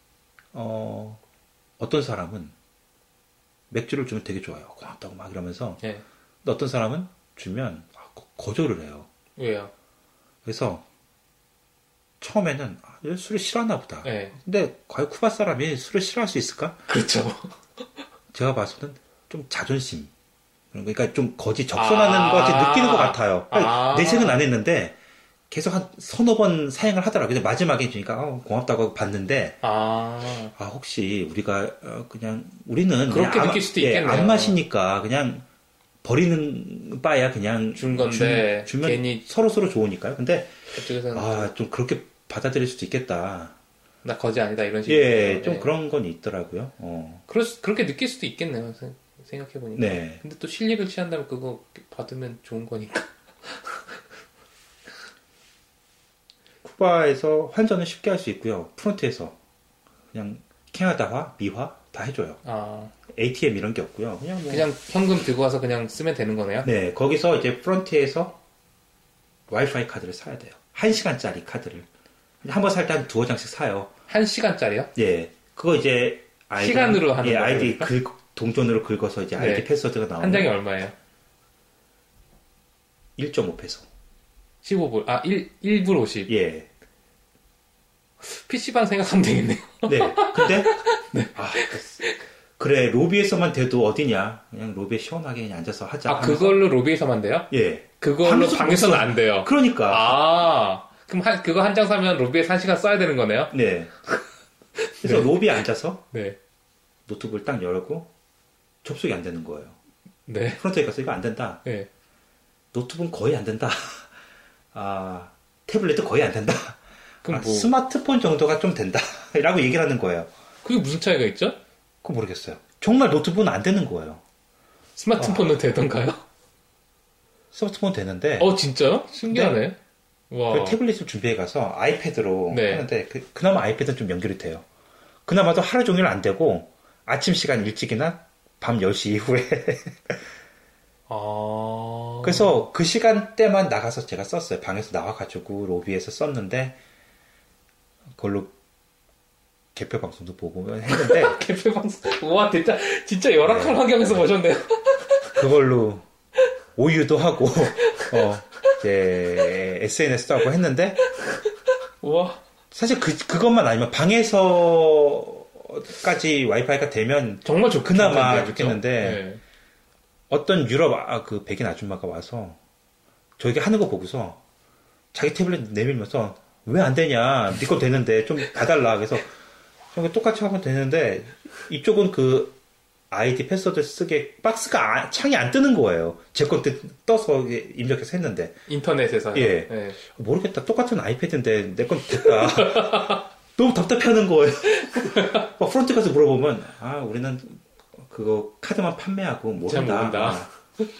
어떤 사람은 맥주를 주면 되게 좋아요. 고맙다고 막 이러면서. 네. 근데 어떤 사람은 주면 거절을 해요. 왜요? 그래서 처음에는 술을 싫어하나 보다. 네. 근데 과연 쿠바 사람이 술을 싫어할 수 있을까? 그렇죠. 제가 봐서는 좀 자존심. 그러니까 좀 거지 적선하는 것 같이 느끼는 것 같아요. 내색은 안 했는데 계속 한 서너 번 사행을 하더라고요. 근데 마지막에 주니까 고맙다고 봤는데 혹시 우리가 그냥 우리는 그렇게 그냥 느낄 수도 있겠네요. 안 마시니까 그냥 버리는 바야 그냥 준 건데 주면 괜히 서로 좋으니까요. 근데 그쪽에서는 좀 그렇게 받아들일 수도 있겠다. 나 거지 아니다 이런 식으로. 예, 좀 그런 건 있더라고요. 그렇게 느낄 수도 있겠네요. 생각해보니까. 네. 근데 또 실력을 취한다면 그거 받으면 좋은 거니까. 쿠바에서 환전을 쉽게 할 수 있고요. 프론트에서 그냥 캐나다화, 미화 다 해줘요. ATM 이런 게 없고요. 그냥 현금 들고 와서 그냥 쓰면 되는 거네요? 네, 거기서 이제 프론트에서 와이파이 카드를 사야 돼요. 1시간짜리 카드를. 한 번 살 때 한 두어 장씩 사요. 1시간짜리요? 예. 그거 이제 시간으로 하는 거예요? 아이디 동전으로 긁어서 이제 아이디 패스워드가 나오면 한 장이 얼마예요? 1.5페소. 15불. 1불 50. 예. PC방 생각하면 되겠네요. 네. 근데 그래 로비에서만 돼도 어디냐? 그냥 로비에 시원하게 그냥 앉아서 하자. 그걸로 로비에서만 돼요? 예. 그걸로 방에서는 안 돼요. 그러니까. 그럼 그거 한 장 사면 로비에서 1시간 써야 되는 거네요? 네. 그래서 로비에 앉아서 네. 노트북을 딱 열고 접속이 안 되는 거예요. 네. 프론트에 가서 이거 안 된다. 네. 노트북은 거의 안 된다. 태블릿도 거의 안 된다. 그럼 스마트폰 정도가 좀 된다. 라고 얘기를 하는 거예요. 그게 무슨 차이가 있죠? 그거 모르겠어요. 정말 노트북은 안 되는 거예요. 스마트폰은 되던가요? 스마트폰 되는데. 진짜요? 신기하네. 네. 와. 태블릿을 준비해 가서 아이패드로 하는데 그나마 아이패드는 좀 연결이 돼요. 그나마도 하루 종일 안 되고 아침 시간 일찍이나 밤 10시 이후에 그래서 그 시간대만 나가서 제가 썼어요. 방에서 나와가지고 로비에서 썼는데 그걸로 개표 방송도 보고 했는데 개표 방송 와 진짜 열악한 환경에서 보셨네요. 그걸로 오유도 하고 이제 SNS도 하고 했는데 와 사실 그것만 아니면 방에서까지 와이파이가 되면 정말 그나마 좋겠는데 네. 어떤 유럽 그 백인 아줌마가 와서 저에게 하는 거 보고서 자기 태블릿 내밀면서 왜 안 되냐 네 거 되는데 좀 봐달라 그래서 똑같이 하면 되는데 이쪽은 그 아이디 패스워드 쓰게 박스가 창이 안 뜨는 거예요. 제 거 떠서 입력해서 했는데 인터넷에서 예 네. 모르겠다. 똑같은 아이패드인데 내 건 됐다. 너무 답답해하는 거예요. 막 프론트 가서 물어보면 우리는 그거 카드만 판매하고 모른다.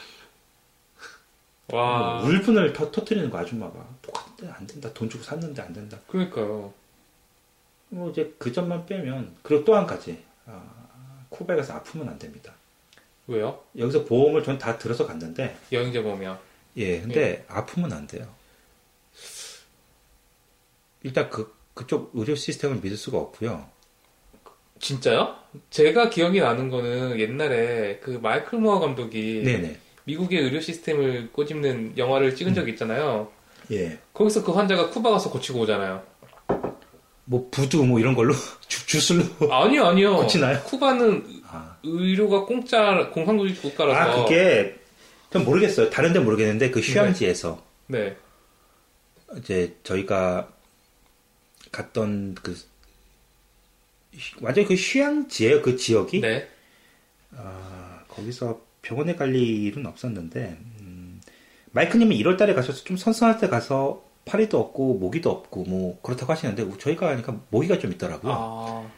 와 울분을 터뜨리는 거 아줌마가 똑같은데 안 된다. 돈 주고 샀는데 안 된다. 그러니까요. 이제 그 점만 빼면 그리고 또 한 가지. 쿠바에 가서 아프면 안 됩니다. 왜요? 여기서 보험을 전 다 들어서 갔는데 여행자 보험이요? 예, 근데 아프면 안 돼요. 일단 그쪽 의료 시스템을 믿을 수가 없고요. 진짜요? 제가 기억이 나는 거는 옛날에 그 마이클 무어 감독이 네네. 미국의 의료 시스템을 꼬집는 영화를 찍은 적이 있잖아요. 예. 거기서 그 환자가 쿠바 가서 고치고 오잖아요. 뭐 부두 뭐 이런 걸로 주술로 아니요 고치나요? 쿠바는 의료가 공산주의 국가라서 그게 전 모르겠어요. 다른 데 모르겠는데 그 휴양지에서 네. 이제 저희가 갔던 그 완전히 그 휴양지예요, 그 지역이. 네. 거기서 병원에 갈 일은 없었는데, 마이크님이 1월 달에 가셔서 좀 선선할 때 가서 파리도 없고 모기도 없고 뭐 그렇다고 하시는데 저희가 가니까 모기가 좀 있더라고요.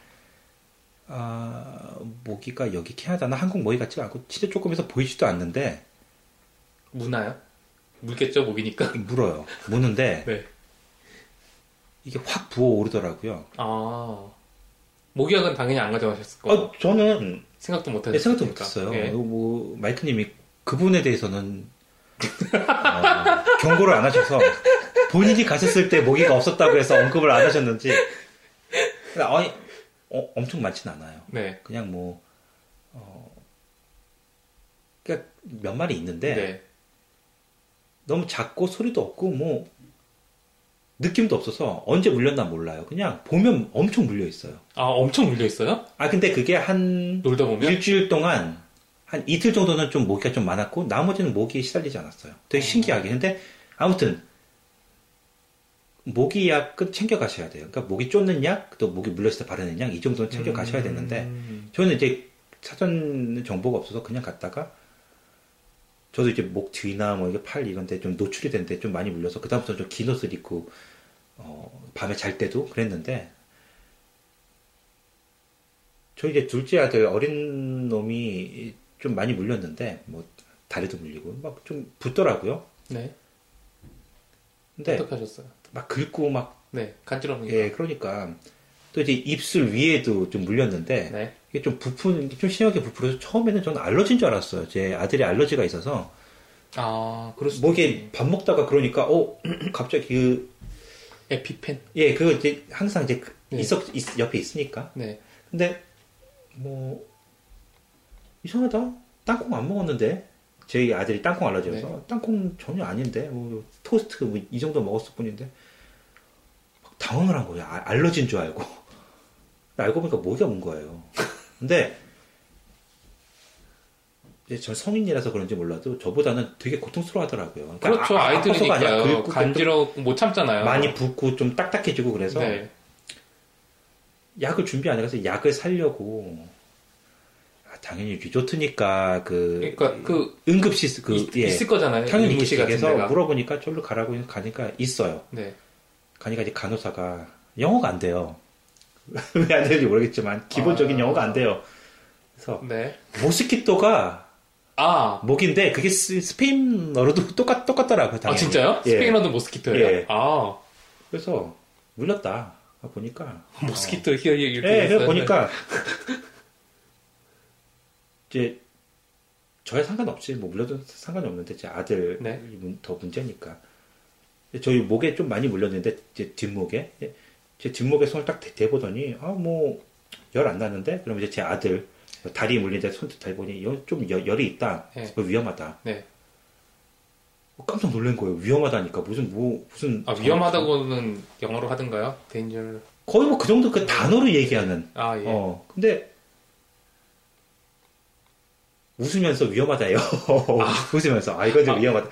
모기가 여기 캐나다나 한국 모기 같지가 않고 진짜 조금 해서 보이지도 않는데. 무나요? 물겠죠, 모기니까? 물어요. 무는데 네. 이게 확 부어오르더라고요. 모기약은 당연히 안 가져가셨을 거고. 저는 생각도 못했어요. 생각도 못했어요. 예. 뭐 마이크님이 그분에 대해서는 경고를 안 하셔서 본인이 가셨을 때 모기가 없었다고 해서 언급을 안 하셨는지. 아니 엄청 많진 않아요. 네. 그냥 뭐 그러니까 몇 마리 있는데 네. 너무 작고 소리도 없고 뭐 느낌도 없어서 언제 물렸나 몰라요. 그냥 보면 엄청 물려 있어요. 엄청 물려 있어요? 근데 그게 한 놀다 보면 일주일 동안 한 이틀 정도는 좀 모기가 좀 많았고 나머지는 모기에 시달리지 않았어요. 되게 신기하게. 근데 아무튼 모기약은 챙겨 가셔야 돼요. 그러니까 모기 쫓는 약, 또 모기 물렸을 때 바르는 약 이 정도는 챙겨 가셔야 되는데 저는 이제 사전 정보가 없어서 그냥 갔다가 저도 이제 목 뒤나 뭐 이게 팔 이런 데 좀 노출이 되는데 좀 많이 물려서 그다음부터 좀 긴 옷을 입고 밤에 잘 때도 그랬는데 저희 이제 둘째 아들 어린 놈이 좀 많이 물렸는데 뭐 다리도 물리고 막 좀 붓더라고요. 네. 근데 어떻게 하셨어요? 막 긁고 막 네, 간지러우니까. 예, 그러니까 또 이제 입술 위에도 좀 물렸는데 네. 이게 좀 좀 심하게 부풀어서 처음에는 저는 알러지인 줄 알았어요. 제 아들이 알러지가 있어서 그럴 수도 목에 밥 먹다가 그러니까 갑자기 그 에피펜. 예, 그거 이제 항상 이제 네. 옆에 있으니까. 네. 근데 뭐 이상하다. 땅콩 안 먹었는데 저희 아들이 땅콩 알러지여서 네. 땅콩 전혀 아닌데 뭐 토스트 뭐 이 정도 먹었을 뿐인데 막 당황을 한 거예요. 알러지인 줄 알고. 알고 보니까 모기가 온 거예요. 근데 이제 저 성인이라서 그런지 몰라도 저보다는 되게 고통스러워하더라고요. 그러니까 그렇죠. 아이들이니까요. 간지럽고 못 참잖아요. 많이 붓고 좀 딱딱해지고 그래서 네. 약을 준비 안 해가서 약을 사려고 당연히 리조트니까 그러니까 응급실 있을 거잖아요. 당연히 응급실 같은 있겠어서 데가. 물어보니까 저기로 가라고 가니까 있어요. 네. 가니까 이제 간호사가 영어가 안 돼요. 왜 안 되는지 모르겠지만 기본적인 영어가 안 돼요. 그래서 네. 모스키토가 목인데 그게 스페인어로도 똑같더라고요. 당연히. 진짜요? 예. 스페인어도 모스키토예요? 예. 그래서 물렸다. 보니까 모스키토 히어 이렇게 그래서 보니까 이제 저야 상관없지. 뭐 물려도 상관이 없는데 제 아들 네. 더 문제니까. 저희 목에 좀 많이 물렸는데 제 뒷목에 제 뒷목에 손을 딱 대보더니 뭐 열 안 나는데 그러면 이제 제 아들 다리에 물린데 손 대보니 좀 열이 있다. 네. 위험하다. 네. 깜짝 놀란 거예요. 위험하다니까 무슨 위험하다고는 영어로 하던가요? danger. 거의 뭐 그 정도 그 단어로 얘기하는. 예. 근데 웃으면서 위험하다요. 웃으면서 이건 좀 위험하다.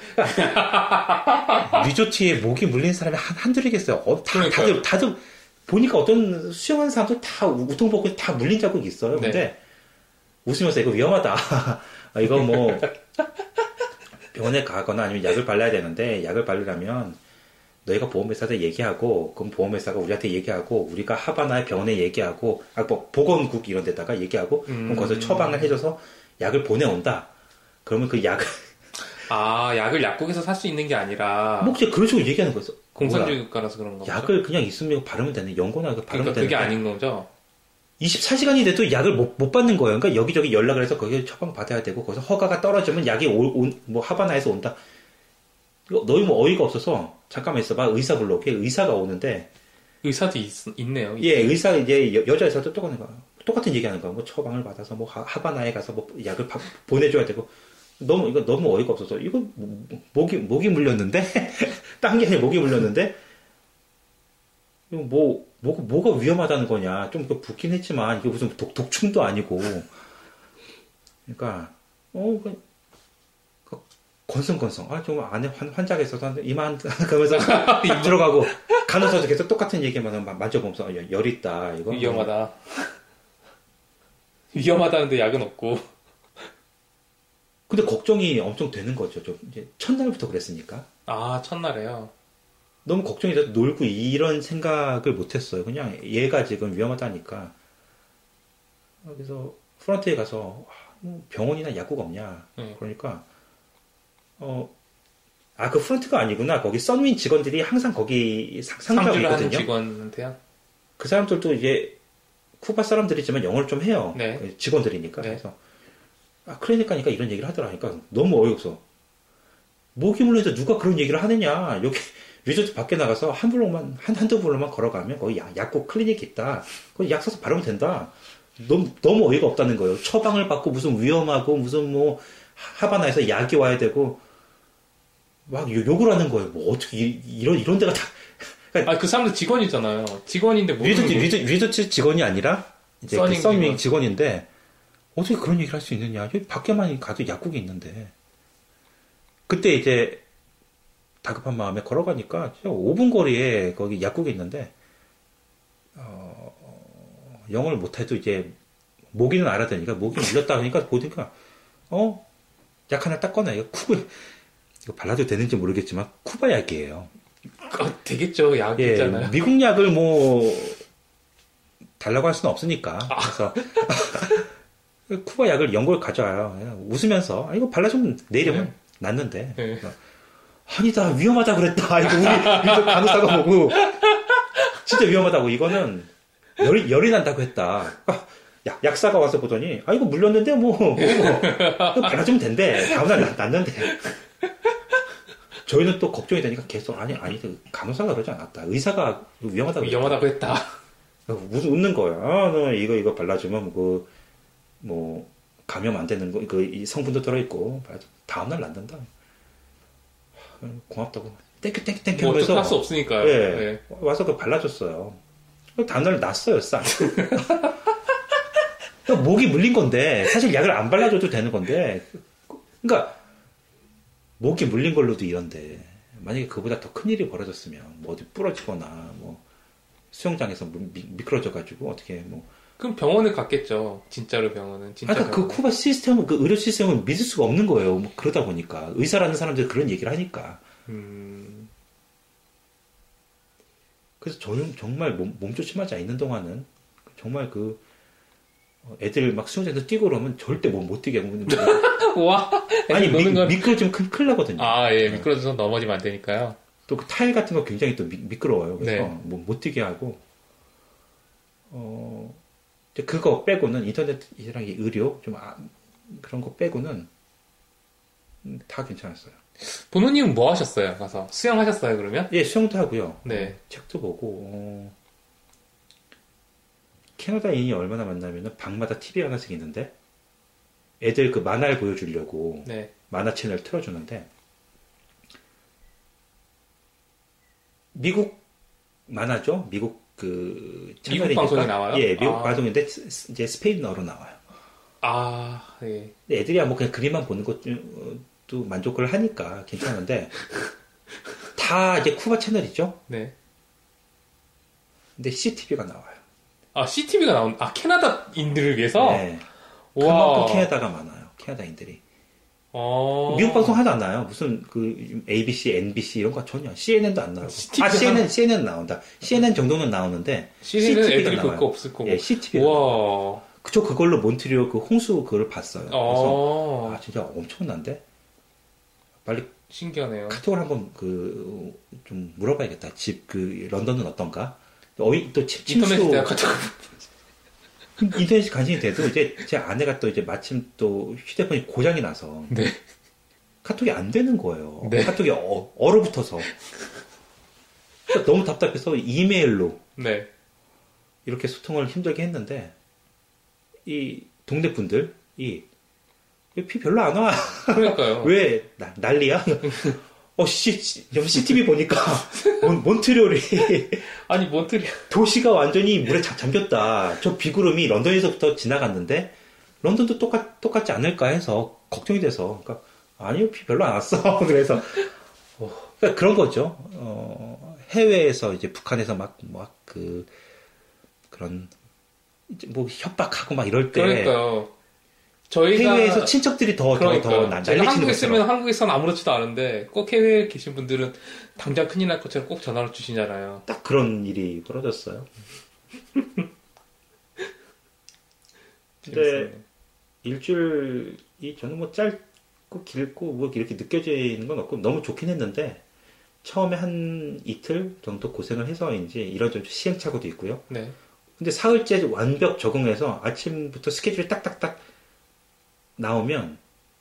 리조트에 목이 물린 사람이 한둘이겠어요. 다들 보니까 어떤 수영하는 사람들 다 우통복에 다 물린 자국이 있어요. 근데 네. 웃으면서 이거 위험하다. 이거 뭐 병원에 가거나 아니면 약을 발라야 되는데 약을 바르려면 너희가 보험회사한테 얘기하고 그럼 보험회사가 우리한테 얘기하고 우리가 하바나의 병원에 얘기하고 뭐 보건국 이런 데다가 얘기하고 그럼 거기서 처방을 해줘서 약을 보내온다. 그러면 그 약을 약을 약국에서 살 수 있는 게 아니라 뭐 그냥 그런 식으로 얘기하는 거였어. 공산주의국가라서 그런 거죠. 약을 그냥 있으면 바르면 되는 연고나 바르면 그러니까 되는 그게 아닌 거죠. 24시간이 돼도 약을 못 받는 거예요. 그러니까 여기저기 연락을 해서 거기에 처방 받아야 되고 거기서 허가가 떨어지면 약이 뭐 하바나에서 온다. 너희 뭐 어이가 없어서 잠깐만 있어봐. 의사 불러올게. 의사가 오는데 의사도 있네요. 예, 의사 이제 여자 의사도 똑같은 얘기하는 거야. 뭐 처방을 받아서 뭐 하바나에 가서 뭐 약을 보내줘야 되고 이거 너무 어이가 없어서 이거 목이 물렸는데 딴 게 아니라 목이 물렸는데 이거 뭐가 위험하다는 거냐. 좀 붓긴 했지만 이게 무슨 독충도 아니고 그러니까 건성건성. 좀 안에 환자가 있어서 이만 그러면서 입 들어가고 간호사도 계속 똑같은 얘기만 만져보면서 열 있다. 이거 위험하다. 위험하다는데 약은 없고. 근데 걱정이 엄청 되는 거죠. 좀 이제 첫날부터 그랬으니까. 아, 첫날에요. 너무 걱정이 돼서 놀고 이런 생각을 못했어요. 그냥 얘가 지금 위험하다니까. 그래서 프런트에 가서 병원이나 약국 없냐. 그러니까 그 프런트가 아니구나. 거기 썬윈 직원들이 항상 거기 상주하고 있거든요. 직원한테요? 그 사람들도 이제 쿠바 사람들이지만 영어를 좀 해요. 네. 직원들이니까. 네. 그래서 클리니카니까 이런 얘기를 하더라니까 너무 어이없어. 모기 물려서 누가 그런 얘기를 하느냐. 여기 리조트 밖에 나가서 한 블록만 한두 블록만 걸어가면 거기 약국 클리닉 있다. 거기 약 사서 바르면 된다. 너무 어이가 없다는 거예요. 처방을 받고 무슨 위험하고 무슨 뭐 하바나에서 약이 와야 되고 막 욕을 하는 거예요. 뭐 어떻게 이런 데가 다. 그러니까 그 사람도 직원이잖아요. 직원인데 뭐 리조트 직원이 아니라 이제 썬윙 직원인데 어떻게 그런 얘기를 할 수 있느냐. 여기 밖에만 가도 약국이 있는데. 그때 이제 다급한 마음에 걸어가니까 5분 거리에 거기 약국이 있는데 영어를 못해도 이제 모기는 알아듣으니까 모기 물렸다 하니까 보니까 약 하나 딱 꺼내. 이거 발라도 되는지 모르겠지만 쿠바 약이에요. 되겠죠. 약이잖아요. 미국 약을 뭐 달라고 할 수는 없으니까. 그래서 쿠바 약을 연골 가져와요. 웃으면서 이거 발라주면 내일이면 낫는데. 아니다, 위험하다 그랬다. 이거 우리 간호사가 보고 진짜 위험하다고. 이거는 열이 난다고 했다. 약사가 와서 보더니 이거 물렸는데 이거 발라주면 된대. 다음날 낫는데. 저희는 또 걱정이 되니까 계속 아니 간호사가 그러지 않았다. 의사가 위험하다고 했다. 웃는 거예요. 너 이거 발라주면 뭐 감염 안 되는 거 이 성분도 들어있고 다음날 낫는다. 고맙다고 땡큐 뭐 하면서 어떻게 할 수 없으니까요. 네. 와서 발라줬어요. 다음날 낫어요. 싹. 목이 물린 건데 사실 약을 안 발라줘도 되는 건데 그러니까 목이 물린 걸로도 이런데 만약에 그보다 더 큰일이 벌어졌으면 뭐 어디 부러지거나 뭐 수영장에서 미끄러져가지고 어떻게 그럼 병원을 갔겠죠. 진짜로 병원은. 그 쿠바 시스템은, 그 의료 시스템은 믿을 수가 없는 거예요. 뭐 그러다 보니까. 의사라는 사람들이 그런 얘기를 하니까. 그래서 저는 정말 몸조심하지 않는 동안은 정말 애들 막 수영장에서 뛰고 그러면 절대 못 뛰게 하고. 와! 아니, 미끄러지면 큰일 나거든요. 미끄러져서 넘어지면 안 되니까요. 또 그 타일 같은 거 굉장히 또 미끄러워요. 그래서 네. 못 뛰게 하고. 그거 빼고는 인터넷이랑 의료 그런 거 빼고는 다 괜찮았어요. 본우님은 뭐 하셨어요? 가서 수영하셨어요? 그러면? 예, 수영도 하고요. 네. 책도 보고 캐나다인이 얼마나 많냐면은 방마다 TV 하나씩 있는데 애들 그 만화를 보여주려고 네. 만화 채널 틀어주는데 미국 만화죠? 미국 미국 방송이 나와요? 예, 미국 방송인데 이제 스페인어로 나와요. 예. 근데 애들이 그냥 그림만 보는 것도 만족을 하니까 괜찮은데 다 이제 쿠바 채널이죠. 네. 근데 CCTV가 나와요. CCTV가 캐나다인들을 위해서? 네. 그만큼 캐나다가 많아요. 캐나다인들이. 미국 방송 하나도 안 나와요. 무슨 ABC, NBC 이런 거 전혀. CNN도 안 나오고. CNN 나온다. CNN 정도는 나오는데. CNN은 애들이 볼 거 없을 거고. 예, CCTV. 와. 저 그걸로 몬트리올 홍수 그걸 봤어요. 그래서 진짜 엄청난데. 빨리 신기하네요. 카톡을 한번 좀 물어봐야겠다. 런던은 어떤가? 또 인터넷에 카톡. 인터넷이 간신히 돼도 이제 제 아내가 또 이제 마침 또 휴대폰이 고장이 나서 네. 카톡이 안 되는 거예요. 네. 카톡이 얼어붙어서 그러니까 너무 답답해서 이메일로 네. 이렇게 소통을 힘들게 했는데 이 동네 분들이 피 별로 안 와. 그러니까요. 왜 난리야? CCTV 보니까 몬트리올이 도시가 완전히 물에 잠겼다. 저 비구름이 런던에서부터 지나갔는데 런던도 똑같지 않을까 해서 걱정이 돼서 그러니까 아니요, 비 별로 안 왔어. 그래서, 그러니까 그런 거죠. 해외에서 이제 북한에서 그런, 이제 뭐 협박하고 막 이럴 때. 그러니까요. 저희가. 해외에서 친척들이 더 저희가 한국에 있으면 한국에서는 아무렇지도 않은데, 꼭 해외에 계신 분들은 당장 큰일 날 것처럼 꼭 전화를 주시잖아요. 딱 그런 일이 벌어졌어요. 근데, 일주일이 저는 뭐 짧고 길고 뭐 이렇게 느껴지는 건 없고 너무 좋긴 했는데, 처음에 한 이틀 정도 고생을 해서인지 이런 좀 시행착오도 있고요. 네. 근데 사흘째 완벽 적응해서 아침부터 스케줄이 딱딱딱 나오면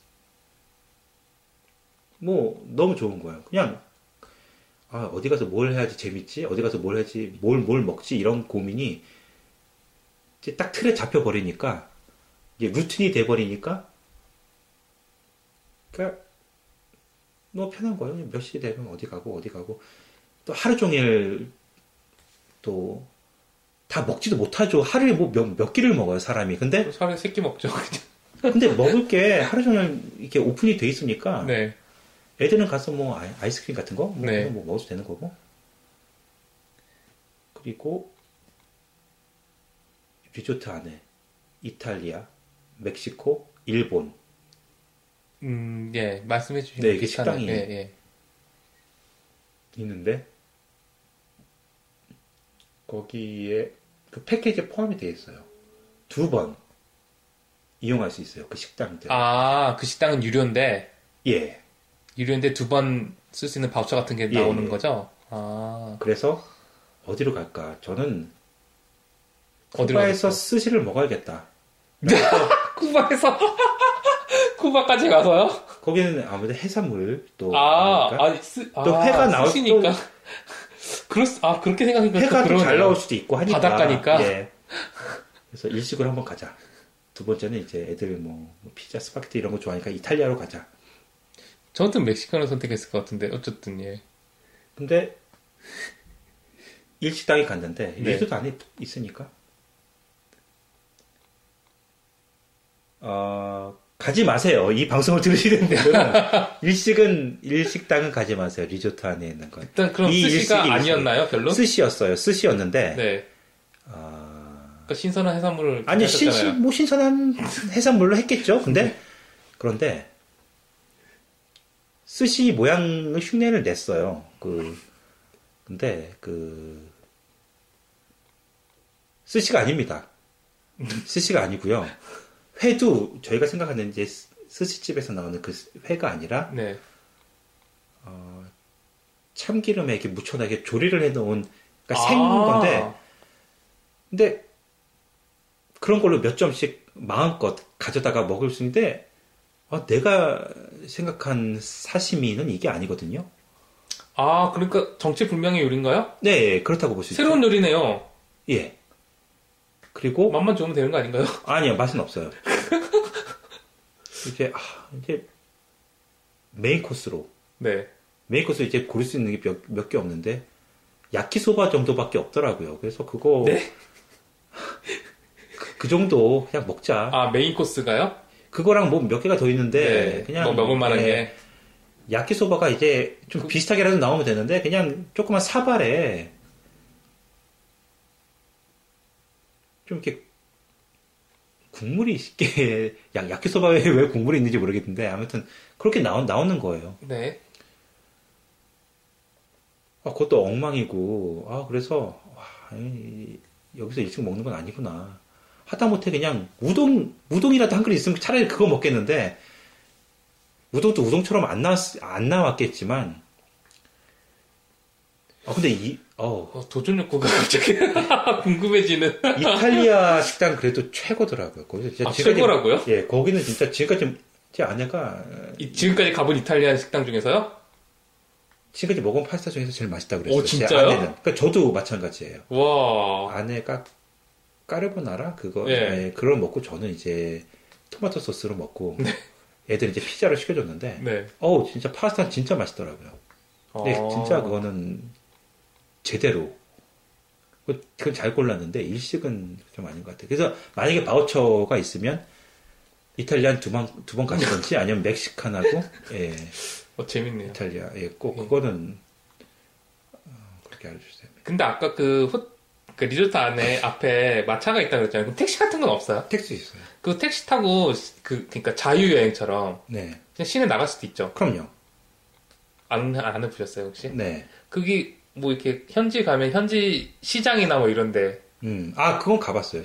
뭐 너무 좋은 거예요. 그냥 어디 가서 뭘 해야지 재밌지? 어디 가서 뭘 해야지 뭘 먹지? 이런 고민이 이제 딱 틀에 잡혀 버리니까 이제 루틴이 돼 버리니까 그러니까 너무 편한 거예요. 몇 시 되면 어디 가고 또 하루 종일 또 다 먹지도 못하죠. 하루에 뭐 몇 끼를 먹어요, 사람이. 근데 하루에 3끼 먹죠. 근데 먹을 게 하루 종일 이렇게 오픈이 돼 있으니까 네. 애들은 가서 뭐 아이스크림 같은 거 네. 뭐 먹어도 되는 거고. 그리고 리조트 안에 이탈리아, 멕시코, 일본. 예, 말씀해 주신 네, 이게 식당이 예. 있는데 거기에 그 패키지에 포함이 되어 있어요. 2번 이용할 수 있어요. 그 식당들. 그 식당은 유료인데. 예. 유료인데 2번 쓸 수 있는 바우처 같은 게 나오는 거죠? 그래서 어디로 갈까? 저는 쿠바에서 스시를 먹어야겠다. 쿠바에서? 쿠바까지 가서요? 거기는 아무래도 해산물 또 또 회가 나올 수시니까. 그렇게 생각하니까 회가 또 잘 나올 수도 있고 하니까. 바닷가니까. 예. 그래서 일식으로 한번 가자. 두 번째는 이제 애들 뭐 피자, 스파게티 이런 거 좋아하니까 이탈리아로 가자. 저한테는 멕시칸을 선택했을 것 같은데 어쨌든 예. 근데 일식당에 갔는데 리조트 안에 있으니까 가지 마세요. 이 방송을 들으시는 분들은 일식당은 가지 마세요. 리조트 안에 있는 건. 일단 그럼 스시가 아니었나요, 별로? 스시였어요. 스시였는데. 네. 그러니까 신선한 해산물을 아니 신선한 해산물로 했겠죠. 그런데 스시 모양의 흉내를 냈어요. 근데 스시가 아닙니다. 스시가 아니고요. 회도 저희가 생각하는 이제 스시집에서 나오는 그 회가 아니라 네. 참기름에 이렇게 묻혀놔 이렇게 조리를 해놓은 그러니까 생 건데 근데 그런 걸로 몇 점씩 마음껏 가져다가 먹을 수 있는데 내가 생각한 사시미는 이게 아니거든요. 그러니까 정체불명의 요리인가요? 네, 그렇다고 볼 수 있죠. 새로운 요리네요. 예. 그리고 맛만 좋으면 되는 거 아닌가요? 아니요, 맛은 없어요. 이제 메인 코스로. 네. 메인 코스로 이제 고를 수 있는 게 몇 개 없는데 야키소바 정도밖에 없더라고요. 그래서 그거 네? 그 정도 그냥 먹자. 메인 코스가요? 그거랑 뭐 몇 개가 더 있는데 그냥 뭐 먹을 만한 게 야키소바가 이제 좀 비슷하게라도 나오면 되는데 그냥 조그만 사발에 좀 이렇게 국물이 쉽게 야키소바에 왜 국물이 있는지 모르겠는데 아무튼 그렇게 나오는 거예요. 네. 그것도 엉망이고 그래서 여기서 일찍 먹는 건 아니구나. 하다못해 그냥 우동이라도 한 그릇 있으면 차라리 그거 먹겠는데 우동도 우동처럼 안 나왔겠지만 근데 도전 욕구가 갑자기 궁금해지는. 이탈리아 식당 그래도 최고더라고요. 거기서 진짜 최고라고요? 예, 거기는 진짜 지금까지 제 아내가 지금까지 가본 이탈리아 식당 중에서요? 지금까지 먹은 파스타 중에서 제일 맛있다고 그랬어요. 진짜요? 그러니까 저도 마찬가지예요. 와. 아내가 까르보나라 그거 네. 그걸 먹고 저는 이제 토마토 소스로 먹고 애들 이제 피자를 시켜줬는데 진짜 파스타 진짜 맛있더라고요. 근데 진짜 그거는 제대로 그건 잘 골랐는데 일식은 좀 아닌 것 같아요. 그래서 만약에 바우처가 있으면 이탈리안 두 번 갔던지 아니면 멕시칸하고 예. 재밌네요. 이탈리아 꼭 그거는 그렇게 알려주세요. 근데 아까 그 리조트 안에 앞에 마차가 있다고 그랬잖아요. 그럼 택시 같은 건 없어요? 택시 있어요. 그 택시 타고 그러니까 자유여행처럼 네. 그냥 시내 나갈 수도 있죠. 그럼요. 안 해보셨어요 혹시? 네. 그게 뭐 이렇게 현지 가면 현지 시장이나 뭐 이런데. 그건 가봤어요.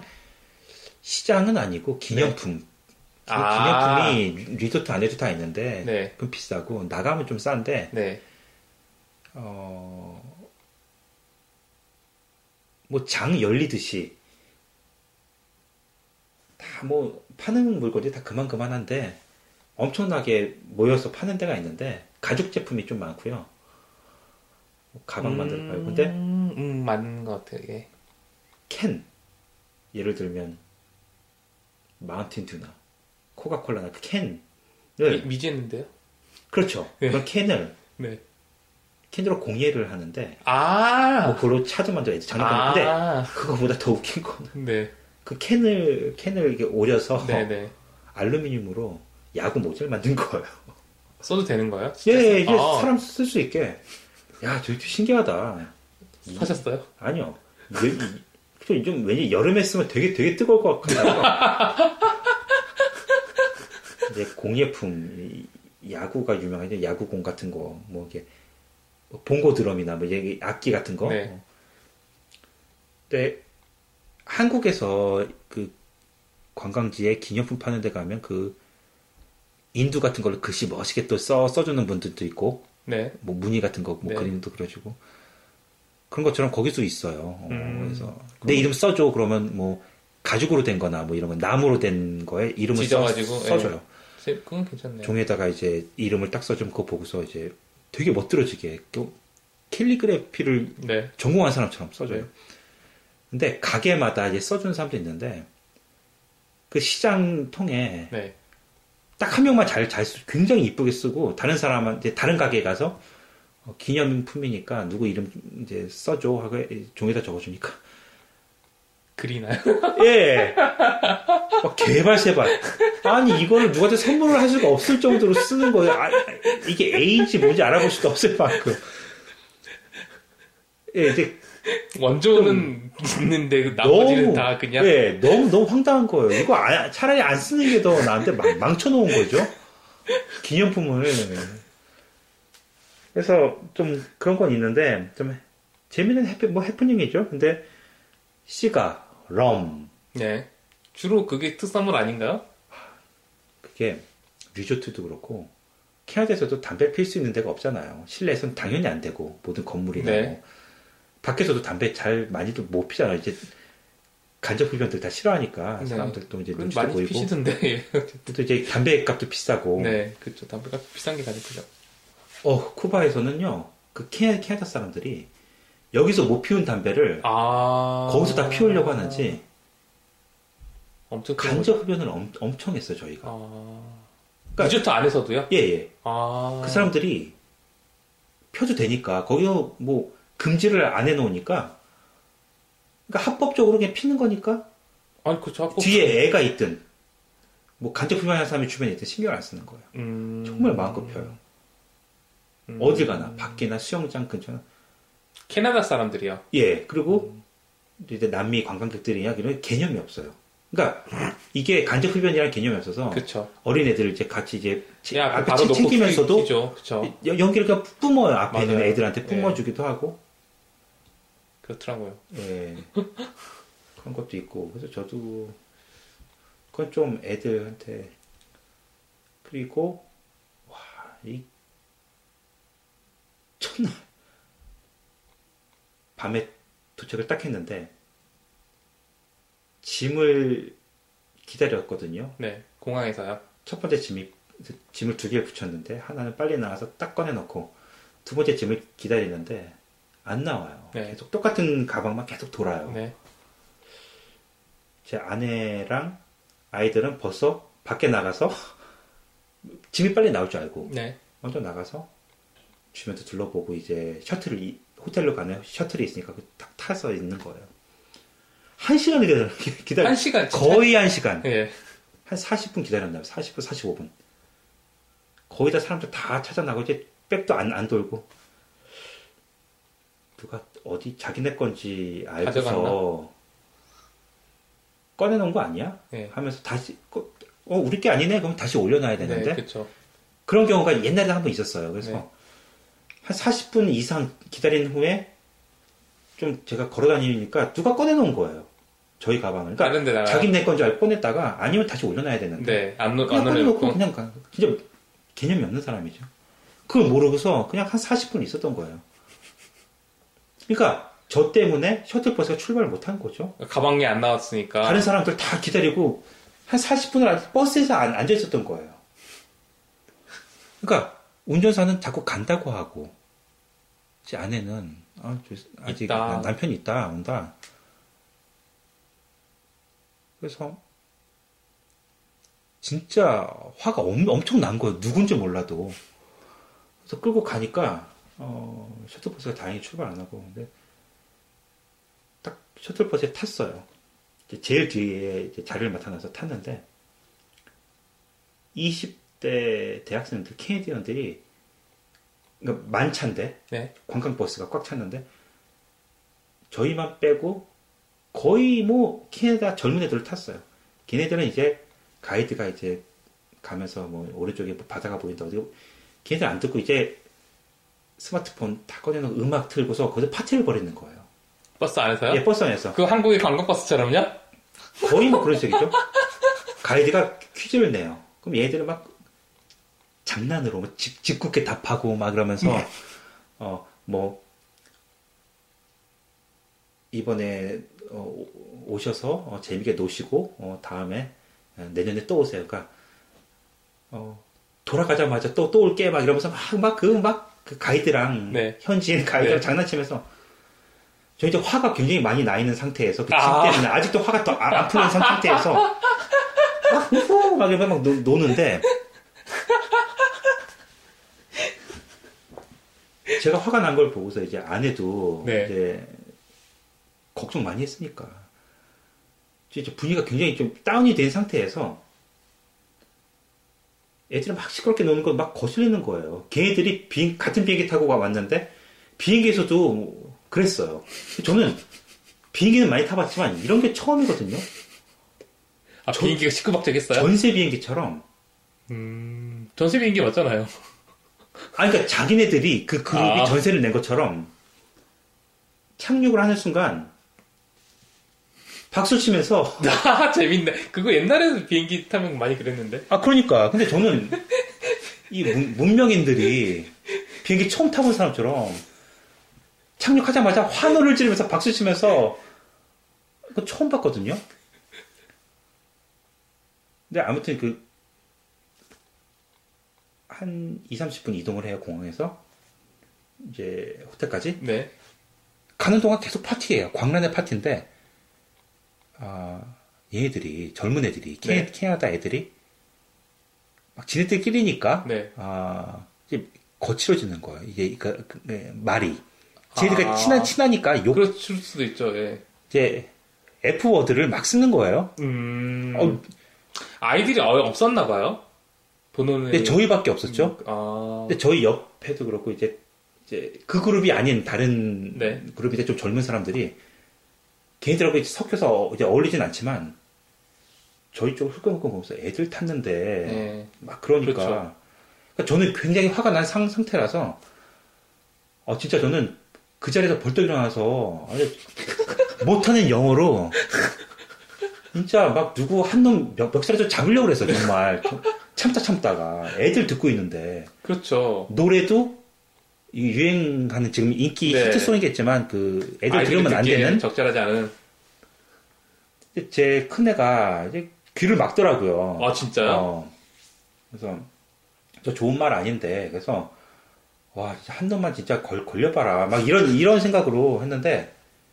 시장은 아니고 기념품. 네. 기념품이 리조트 안에도 다 있는데 네. 좀 비싸고 나가면 좀 싼데. 네. 뭐 장 열리듯이 다 뭐 파는 물건이 다 그만한데 엄청나게 모여서 파는 데가 있는데 가죽 제품이 좀 많고요. 가방 만들어 팔고 근데 맞는 것 같아요. 예. 캔 예를 들면 마운틴 듀나, 코카콜라나 그 캔을 미지했는데요? 그렇죠. 네. 그런 캔을 네. 캔으로 공예를 하는데 뭐 그걸로 차도 만들어 장난감인데 그거보다 더 웃긴 거는 네. 그 캔을 이렇게 오려서 네네. 알루미늄으로 야구 모자를 만든 거예요. 써도 되는 거예요? 예, 이게 사람 쓸 수 있게. 야, 되게 신기하다. 하셨어요? 아니요. 좀 왠지 여름에 쓰면 되게 뜨거울 것 같아요. 이제 공예품, 야구가 유명하죠. 야구공 같은 거, 뭐 이게 봉고 드럼이나 뭐 악기 같은 거. 네. 근데 한국에서 그 관광지에 기념품 파는 데 가면 그 인두 같은 걸로 글씨 멋있게 또 써주는 분들도 있고, 네. 뭐 무늬 같은 거, 뭐 네. 그림도 그려주고 그런 것처럼 거기서 있어요. 그래서 내 이름 써줘 그러면 뭐 가죽으로 된 거나 뭐 이런 거 나무로 된 거에 이름을 써줘요. 그건 괜찮네요. 종에다가 이제 이름을 딱 써주면 그거 보고서 이제 되게 멋들어지게 캘리그래피를 네. 전공한 사람처럼 써줘요. 네. 근데 가게마다 이제 써주는 사람도 있는데 그 시장 통에 네. 딱 한 명만 잘 굉장히 이쁘게 쓰고 다른 사람한테 다른 가게에 가서 기념품이니까 누구 이름 이제 써줘 하고 종에다 적어주니까 그리나요? 예. 개발세발. 아니 이거를 누구한테 선물을 할 수가 없을 정도로 쓰는 거예요. 이게 A인지 뭔지 알아볼 수도 없을 만큼. 예, 이제 원조는 있는데 나머지는 다 그냥. 예, 너무 황당한 거예요. 이거 차라리 안 쓰는 게 더 나한테 망쳐놓은 거죠. 기념품을. 그래서 좀 그런 건 있는데 좀 재미있는 해프닝이죠. 근데 시가 럼. 네. 주로 그게 특산물 아닌가요? 그게 리조트도 그렇고 캐나다에서도 담배 필 수 있는 데가 없잖아요. 실내에서는 당연히 안 되고 모든 건물이나 네. 뭐. 밖에서도 담배 많이들 못 피잖아요. 이제 간접 흡연들 다 싫어하니까 사람들도 이제 눈치도 많이 보이고. 피시던데. 또 이제 담배 값도 비싸고. 네, 그렇죠. 담배값 비싼 게 가장 크죠. 쿠바에서는요. 그 캐나다 사람들이 여기서 못 피운 담배를 거기서 다 피우려고 하는지 엄청 간접 흡연을 엄청 했어요, 저희가. 그러니까 리조트 안에서도요? 예. 그 사람들이 펴도 되니까 거기서 뭐 금지를 안 해놓으니까 그러니까 합법적으로 그냥 피는 거니까 아니 그렇죠. 뒤에 애가 있든 뭐 간접 흡연하는 사람이 주변에 있든 신경 안 쓰는 거예요. 정말 마음껏 펴요. 어딜 가나 밖이나 수영장 근처나. 캐나다 사람들이요? 예. 그리고 이제 남미 관광객들이냐 이런 개념이 없어요. 그러니까 이게 간접 흡연이라는 개념이 없어서 그쵸. 어린애들 이제 같이 이제 앞에 챙기면서도 연기를 그냥 뿜어요. 앞에 있는 애들한테 뿜어주기도 예. 하고. 그렇더라고요. 예. 그런 것도 있고. 그래서 저도 그건 좀 애들한테. 그리고 이 첫날 밤에 도착을 딱 했는데 짐을 기다렸거든요. 네, 공항에서요. 첫 번째 짐을 2개를 붙였는데 하나는 빨리 나와서 딱 꺼내놓고 두 번째 짐을 기다리는데 안 나와요. 네. 계속 똑같은 가방만 계속 돌아요. 네. 제 아내랑 아이들은 벌써 밖에 나가서 짐이 빨리 나올 줄 알고 네. 먼저 나가서 주변도 둘러보고 이제 호텔로 가는 셔틀이 있으니까 딱 타서 있는 거예요. 1시간을 기다려. 1시간? 거의 1시간. 예. 한 40분 기다렸나요? 40분, 45분. 거의 다 사람들 다 찾아나고 이제 백도 안 돌고 누가 어디 자기네 건지 알고서 가져갔나? 꺼내놓은 거 아니야? 네. 하면서 다시 우리 게 아니네? 그럼 다시 올려놔야 되는데. 네, 그쵸. 그런 경우가 옛날에 한번 있었어요. 그래서 네. 한 40분 이상 기다린 후에 좀 제가 걸어다니니까 누가 꺼내놓은 거예요. 저희 가방을. 그러니까 자기네 건 줄 알고 꺼냈다가 아니면 다시 올려놔야 되는데. 네, 안 꺼내놓고 그냥 진짜 개념이 없는 사람이죠. 그걸 모르고서 그냥 한 40분 있었던 거예요. 그러니까 저 때문에 셔틀버스가 출발을 못한 거죠. 가방이 안 나왔으니까. 다른 사람들 다 기다리고 한 40분을 버스에서 앉아 있었던 거예요. 그러니까 운전사는 자꾸 간다고 하고 제 아내는 아직 있다. 남편이 있다 온다. 그래서 진짜 화가 엄청 난 거예요. 누군지 몰라도. 그래서 끌고 가니까 셔틀버스가 다행히 출발 안 하고 근데 딱 셔틀버스에 탔어요. 제일 뒤에 자리를 맡아놔서 탔는데 20대 대학생들, 캐네디언들이 그러니까 만차인데 네. 관광버스가 꽉 찼는데 저희만 빼고 거의 뭐 캐나다 젊은 애들을 탔어요. 걔네들은 이제 가이드가 이제 가면서 뭐 오른쪽에 뭐 바다가 보인다 어디고 걔네들 안 듣고 이제 스마트폰 다 꺼내놓고 음악 틀고서 거기서 파티를 벌이는 거예요. 버스 안에서요? 예, 버스 안에서. 그 한국의 관광버스처럼요? 거의 뭐 그런 식이죠. 가이드가 퀴즈를 내요. 그럼 얘들은 막 장난으로 뭐 짓궂게 답하고 막 그러면서 뭐 이번에 오셔서 재밌게 노시고 다음에 내년에 또 오세요. 그러니까 돌아가자마자 또 올게 막 이러면서 그 가이드랑 네. 현지인 가이드랑 네. 장난치면서 저 이제 화가 굉장히 많이 나 있는 상태에서 그 짐 때문에 아직도 화가 더 안 풀린 상태에서 막 이러면 막 노는데 제가 화가 난 걸 보고서 이제 아내도 네. 이제 걱정 많이 했으니까 이제 분위기가 굉장히 좀 다운이 된 상태에서 애들이 막 시끄럽게 노는 거 막 거슬리는 거예요. 걔네들이 같은 비행기 타고 왔는데 비행기에서도 그랬어요. 저는 비행기는 많이 타봤지만 이런 게 처음이거든요. 아, 비행기가 시끌벅적했어요? 전세 비행기처럼. 전세 비행기 맞잖아요. 아니, 그러니까 자기네들이 그 그룹이 전세를 낸 것처럼 착륙을 하는 순간 박수 치면서. 재밌네. 그거 옛날에도 비행기 타면 많이 그랬는데. 그러니까. 근데 저는 이 문명인들이 비행기 처음 타본 사람처럼 착륙하자마자 환호를 지르면서 박수 치면서 그거 처음 봤거든요. 근데 아무튼 한 20-30분 이동을 해요, 공항에서. 이제 호텔까지. 네. 가는 동안 계속 파티예요. 광란의 파티인데 얘네들이 젊은 애들이 네. 캐나다 애들이 막 지네들끼리니까 네. 이제 거칠어지는 거예요. 이게 말이 쟤네가 친하니까 그럴 수도 있죠. 예. 이제 F 워드를 막 쓰는 거예요. 아이들이 없었나 봐요. 번호는. 근데 저희밖에 없었죠. 근데 저희 옆에도 그렇고 이제 그 그룹이 아닌 다른 네. 그룹인데 좀 젊은 사람들이 걔네들하고 이제 섞여서 이제 어울리진 않지만 저희 쪽을 흘끔흘끔 보면서 애들 탔는데 네. 막 그러니까. 그렇죠. 그러니까 저는 굉장히 화가 난 상태라서 진짜 저는 그 자리에서 벌떡 일어나서 못하는 영어로 진짜 막 누구 한 놈 멱살을 좀 잡으려고 그랬어 정말. 참다가 애들 듣고 있는데. 그렇죠. 노래도 유행하는 지금 인기 네. 히트송이겠지만 그 애들 들으면 안 되는 적절하지 않은. 제 큰애가 이제 귀를 막더라고요. 아 진짜요? 그래서 저 좋은 말 아닌데 그래서 와 한 놈만 진짜 걸려봐라 막 이런 생각으로 했는데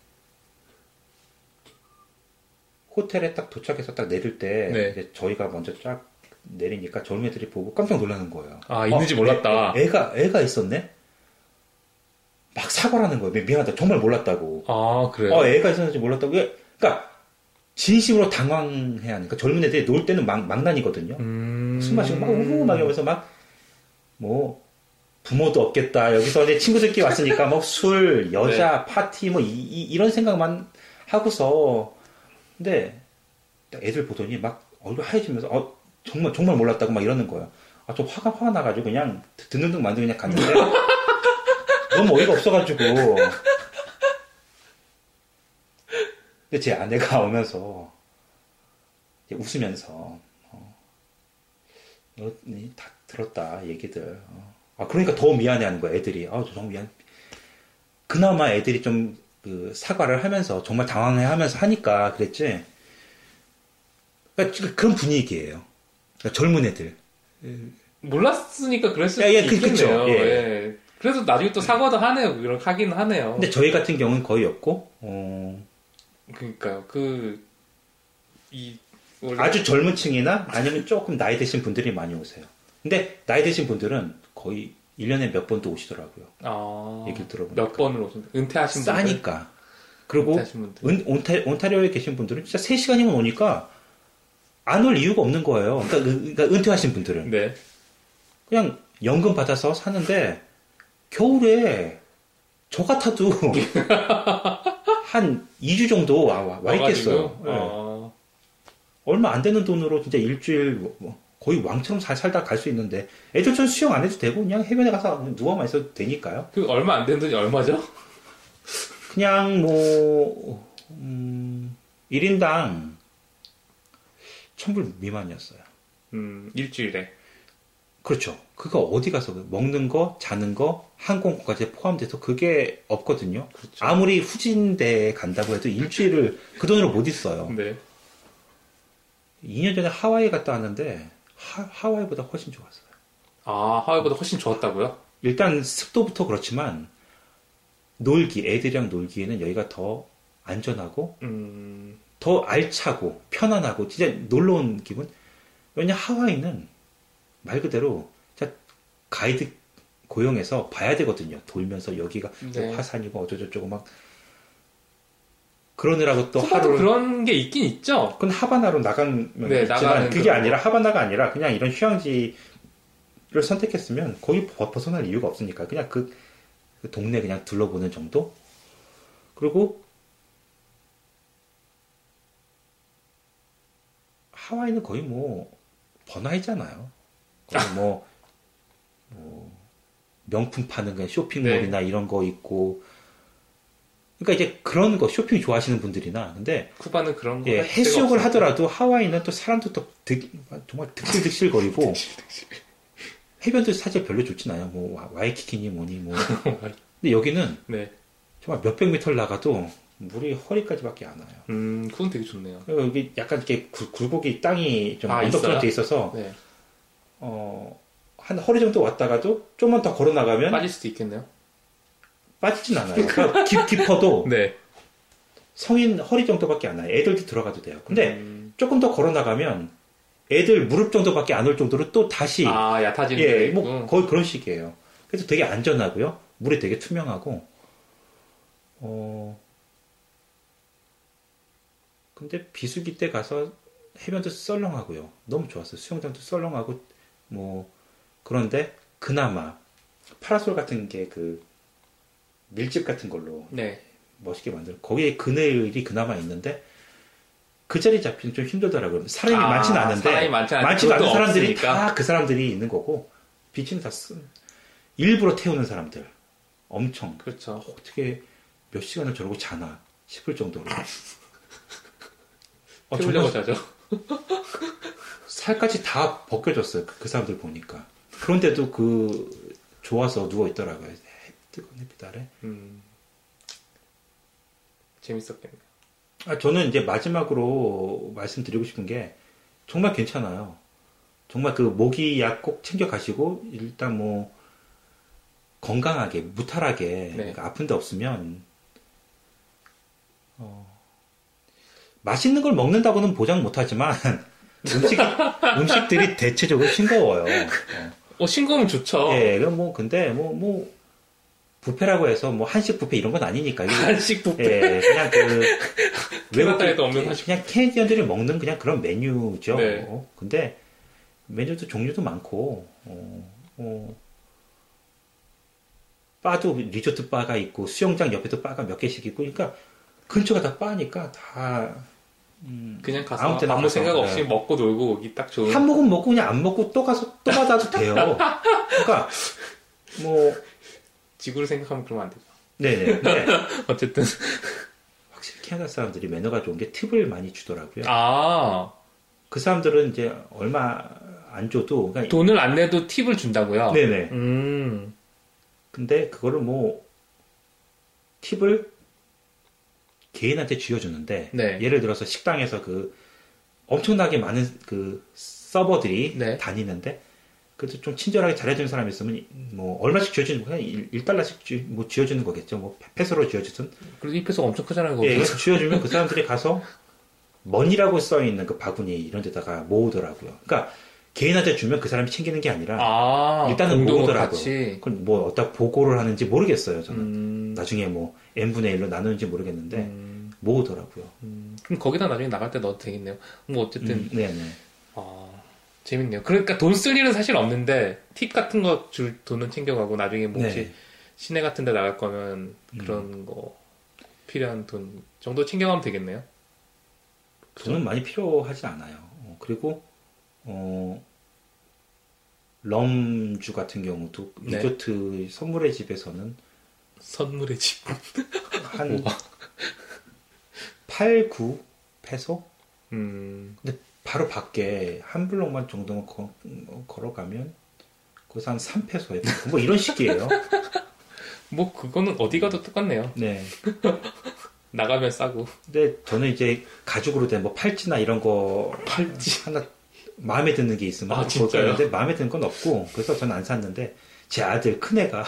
호텔에 딱 도착해서 딱 내릴 때 네. 이제 저희가 먼저 쫙 내리니까 젊은 애들이 보고 깜짝 놀라는 거예요. 있는지 몰랐다. 애가 있었네? 막 사과를 하는 거예요. 미안하다. 정말 몰랐다고. 그래요? 애가 있었는지 몰랐다고. 그러니까 진심으로 당황해야 하니까 젊은 애들이 놀 때는 망난이거든요. 술 마시고 막 우우 막 이러면서 막 뭐 부모도 없겠다. 여기서 내 친구들끼리 왔으니까 뭐 술, 여자, 네. 파티 뭐 이런 생각만 하고서 근데 애들 보더니 막 얼굴 하얘지면서 정말 몰랐다고 막 이러는 거예요. 좀 화가 나가지고 그냥 듣는 둥 만든 그냥 갔는데 너무 어이가 없어가지고 근데 제 아내가 오면서 웃으면서 너 다 들었다 얘기들. 그러니까 더 미안해하는 거야 애들이. 정말 미안. 그나마 애들이 좀 그 사과를 하면서 정말 당황해하면서 하니까 그랬지. 그러니까 그런 분위기예요. 그러니까 젊은 애들. 몰랐으니까 그랬을 수도 있겠네요. 예. 그래서 나중에 또 사과도 하네요. 이런 하기는 하네요. 근데 저희 같은 경우는 거의 없고. 그러니까요. 아주 젊은 층이나 아니면 조금 나이 드신 분들이 많이 오세요. 근데 나이 드신 분들은 거의 1년에 몇 번도 오시더라고요. 얘기를 들어보니까. 몇 번을 오신다. 은퇴하신 분들. 싸니까. 그리고 온타리오에 계신 분들은 진짜 3시간이면 오니까 안 올 이유가 없는 거예요. 그러니까 은퇴하신 분들은. 네. 그냥 연금 받아서 사는데 겨울에 저 같아도 한 2주 정도 와 있겠어요. 네. 얼마 안 되는 돈으로 진짜 일주일 거의 왕처럼 살다 갈 수 있는데 애들처럼 수영 안 해도 되고 그냥 해변에 가서 누워만 있어도 되니까요. 그 얼마 안 되는 돈이 얼마죠? 그냥 1인당 1,000불 미만이었어요. 일주일에. 그렇죠. 그거 어디 가서 먹는 거, 자는 거, 항공권까지 포함돼서 그게 없거든요. 그렇죠. 아무리 후진대에 간다고 해도 일주일을 그 돈으로 못 있어요. 네. 2년 전에 하와이 갔다 왔는데 하와이보다 훨씬 좋았어요. 하와이보다 훨씬 좋았다고요? 일단 습도부터 그렇지만 애들이랑 놀기에는 여기가 더 안전하고 더 알차고 편안하고 진짜 놀러 온 기분. 왜냐 하와이는 말 그대로 가이드 고용해서 봐야 되거든요. 돌면서 여기가 네. 화산이고 어쩌고저쩌고 막 그러느라고 또 하루 그런 게 있긴 있죠. 그건 하바나로 나가면 있지만 그게 아니라 하바나가 아니라 그냥 이런 휴양지를 선택했으면 거의 벗어날 이유가 없으니까 그냥 그 동네 그냥 둘러보는 정도. 그리고 하와이는 거의 번화이잖아요. 거의 명품 파는 그냥 쇼핑몰이나 네. 이런 거 있고. 그러니까 이제 그런 거 쇼핑 좋아하시는 분들이나 근데 쿠바는 그런 거 해수욕을 하더라도 하와이는 또 사람도 또 정말 득실득실거리고 해변도 사실 별로 좋진 않아요. 와이키키니 뭐니. 근데 여기는 네. 정말 몇백 미터를 나가도 물이 허리까지밖에 안 와요. 그건 되게 좋네요. 여기 약간 이렇게 굴곡이 땅이 좀 언덕처럼 돼 있어서 네. 한 허리 정도 왔다가도 좀만 더 걸어 나가면 빠질 수도 있겠네요. 빠지진 않아요. 그러니까 깊어도 네. 성인 허리 정도밖에 안 와요. 애들도 들어가도 돼요. 근데 조금 더 걸어 나가면 애들 무릎 정도밖에 안 올 정도로 또 다시 얕아지는 거의 그런 식이에요. 그래서 되게 안전하고요. 물이 되게 투명하고 근데 비수기 때 가서 해변도 썰렁하고요. 너무 좋았어요. 수영장도 썰렁하고 그런데 그나마 파라솔 같은 게 밀집 같은 걸로 네. 멋있게 만들어. 거기에 그늘이 그나마 있는데 그 자리 잡히는 좀 힘들더라고요. 사람이 많지는 않은데 사람이 많지도 않은 사람들이 다 그 사람들이 있는 거고 비치는 다 일부러 태우는 사람들 엄청. 그렇죠. 어떻게 몇 시간을 저러고 자나 싶을 정도로. 태우려고 자죠. 살까지 다 벗겨졌어요. 그 사람들 보니까. 그런데도 좋아서 누워 있더라고요. 뜨거운 햇빛 아래. 재밌었겠네요. 저는 이제 마지막으로 말씀드리고 싶은 게 정말 괜찮아요. 정말 모기약 꼭 챙겨 가시고 일단 건강하게 무탈하게 네. 그러니까 아픈 데 없으면 맛있는 걸 먹는다고는 보장 못하지만 음식들이 대체적으로 싱거워요. 싱거우면 좋죠. 예, 근데 뷔페라고 해서 뭐 한식 뷔페 이런 건 아니니까. 한식 뷔페. 예, 그냥 캐나다에도 없는 한식. 그냥 캐네디언들이 먹는 그냥 그런 메뉴죠. 네. 근데 메뉴도 종류도 많고, 바도 리조트 바가 있고 수영장 옆에도 바가 몇 개씩 있고, 그러니까 근처가 다 바니까 다 그냥 가서 아무 생각 없이 먹고 놀고 오기 딱 좋은. 한 모금 먹고 그냥 안 먹고 또 가서 또 받아도 돼요. 그러니까 뭐 지구를 생각하면 그러면 안 되죠. 네네. 네. 어쨌든 확실히 캐나다 사람들이 매너가 좋은 게 팁을 많이 주더라고요. 아, 그 사람들은 이제 얼마 안 줘도 그러니까 돈을 안 내도 팁을 준다고요? 네네. 근데 그거를 뭐 팁을 개인한테 쥐어주는데 네. 예를 들어서 식당에서 그 엄청나게 많은 그 서버들이 네. 다니는데 그래도 좀 친절하게 잘해주는 사람이 있으면 뭐 얼마씩 쥐어주는 거야? 1달러씩 뭐 쥐어주는 거겠죠. 뭐 페소로 쥐어주든. 그래서 이 페소 엄청 크잖아요. 거기. 예, 그래서 쥐어주면 그 사람들이 가서 머니라고 써있는 그 바구니 이런 데다가 모으더라고요. 그러니까 개인한테 주면 그 사람이 챙기는 게 아니라 일단은 모으더라고요. 그건 뭐 어디다 보고를 하는지 모르겠어요. 저는 나중에 뭐 n분의 1로 나누는지 모르겠는데 모으더라고요. 그럼 거기다 나중에 나갈 때 넣어도 되겠네요. 뭐 어쨌든 네네. 재밌네요. 그러니까 돈 쓸 일은 사실 없는데 팁 같은 거 줄 돈은 챙겨가고 나중에 뭐 혹시 시내 같은 데 나갈 거면 그런 거 필요한 돈 정도 챙겨가면 되겠네요. 돈은 많이 필요하지 않아요. 그리고 럼주 같은 경우도 리조트 선물의 집에서는 선물의 집 한 8, 9 페소? 근데 바로 밖에 한 블록만 정도만 걸어가면 거기서 한 3페소에 뭐 이런 식이에요. 뭐 그거는 어디 가도 똑같네요. 네. 나가면 싸고. 근데 저는 이제 가죽으로 된 뭐 팔찌나 이런 거 팔찌 하나 마음에 드는 게 있으면 진짜요? 근데 마음에 드는 건 없고 그래서 저는 안 샀는데 제 아들 큰애가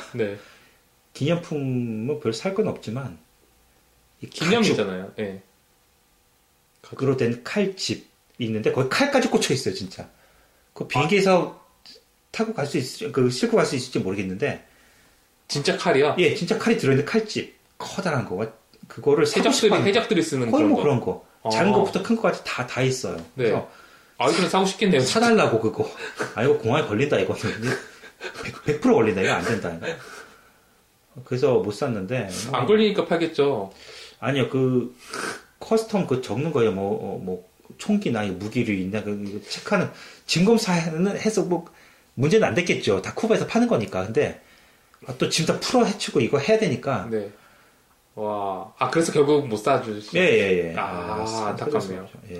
기념품은 별 살 건 없지만 기념이잖아요. 예. 가죽으로 된 칼집 있는데 거기 칼까지 꽂혀 있어요, 진짜. 그 비행기에서 타고 갈 수 있을지, 싣고 갈 수 있을지 모르겠는데. 진짜 칼이요? 예, 진짜 칼이 들어있는 칼집. 커다란 거. 그거를 해적들이 쓰는 거의 그런 뭐 거. 그런 거. 작은 것부터 큰 것까지 다 있어요. 네. 그래서 아이들은 사고 싶겠네요. 사달라고 그거. 이거 공항에 걸린다 이거는. 100% 걸린다 이거 안 된다. 이거. 그래서 못 샀는데. 안 걸리니까 팔겠죠. 아니요, 커스텀 적는 거예요. 뭐 총기나 무기류 있나 체크하는 진검사는 해서 뭐 문제는 안 됐겠죠. 다 쿠바에서 파는 거니까. 근데 또 지금 다 풀어 헤치고 이거 해야 되니까. 네. 와. 그래서 결국 못 사주시. 예. 안타깝네요. 예.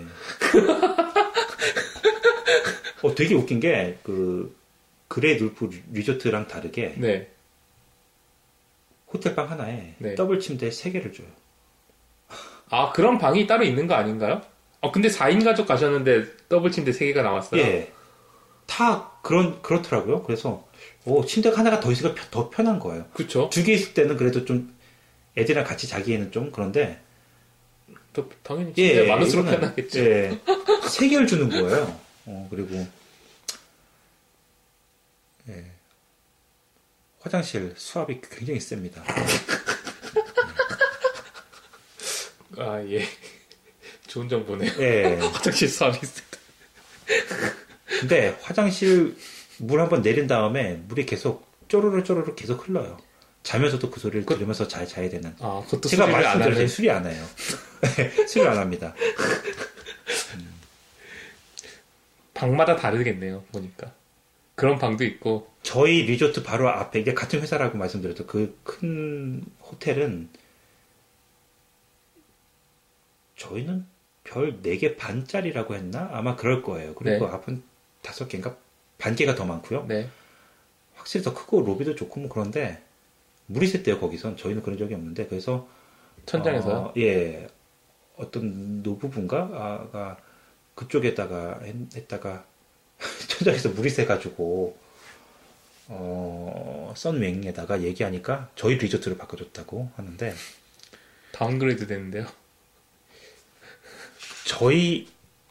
되게 웃긴 게 그레이 눌프 리조트랑 다르게 호텔방 하나에 더블 침대 3개를 줘요. 그런 방이 따로 있는 거 아닌가요? 근데 4인 가족 가셨는데 더블 침대 3개가 나왔어요? 예. 다 그렇더라고요. 그래서, 침대가 하나가 더 있으니까 더 편한 거예요. 그쵸. 2개 있을 때는 그래도 좀 애들이랑 같이 자기에는 좀 그런데. 당연히 침대 많을수록 편하겠죠. 예. 3개를 주는 거예요. 그리고, 화장실 수압이 굉장히 셉니다. 예. 좋은 정보네요. 예. 화장실 수압이 있습니다. 근데 화장실 물 한번 내린 다음에 물이 계속 쪼르르 계속 흘러요. 자면서도 그 소리를 들으면서 자야 되는. 그것도 제가 말씀드렸죠. 수리 안 해요. 수리 안 합니다. 방마다 다르겠네요. 보니까. 그런 방도 있고. 저희 리조트 바로 앞에 이게 같은 회사라고 말씀드렸죠. 그 큰 호텔은 저희는 별 4개 반짜리라고 했나? 아마 그럴 거예요. 그리고 앞은 5개인가? 반개가 더 많고요. 확실히 더 크고 로비도 좋고 뭐 그런데 물이 샜대요. 거기선. 저희는 그런 적이 없는데 그래서 천장에서요? 예. 어떤 노부부인가? 그쪽에다가 했다가 천장에서 물이 새가지고 썬윙에다가 얘기하니까 저희 리조트를 바꿔줬다고 하는데 다운그레이드 되는데요. 저희가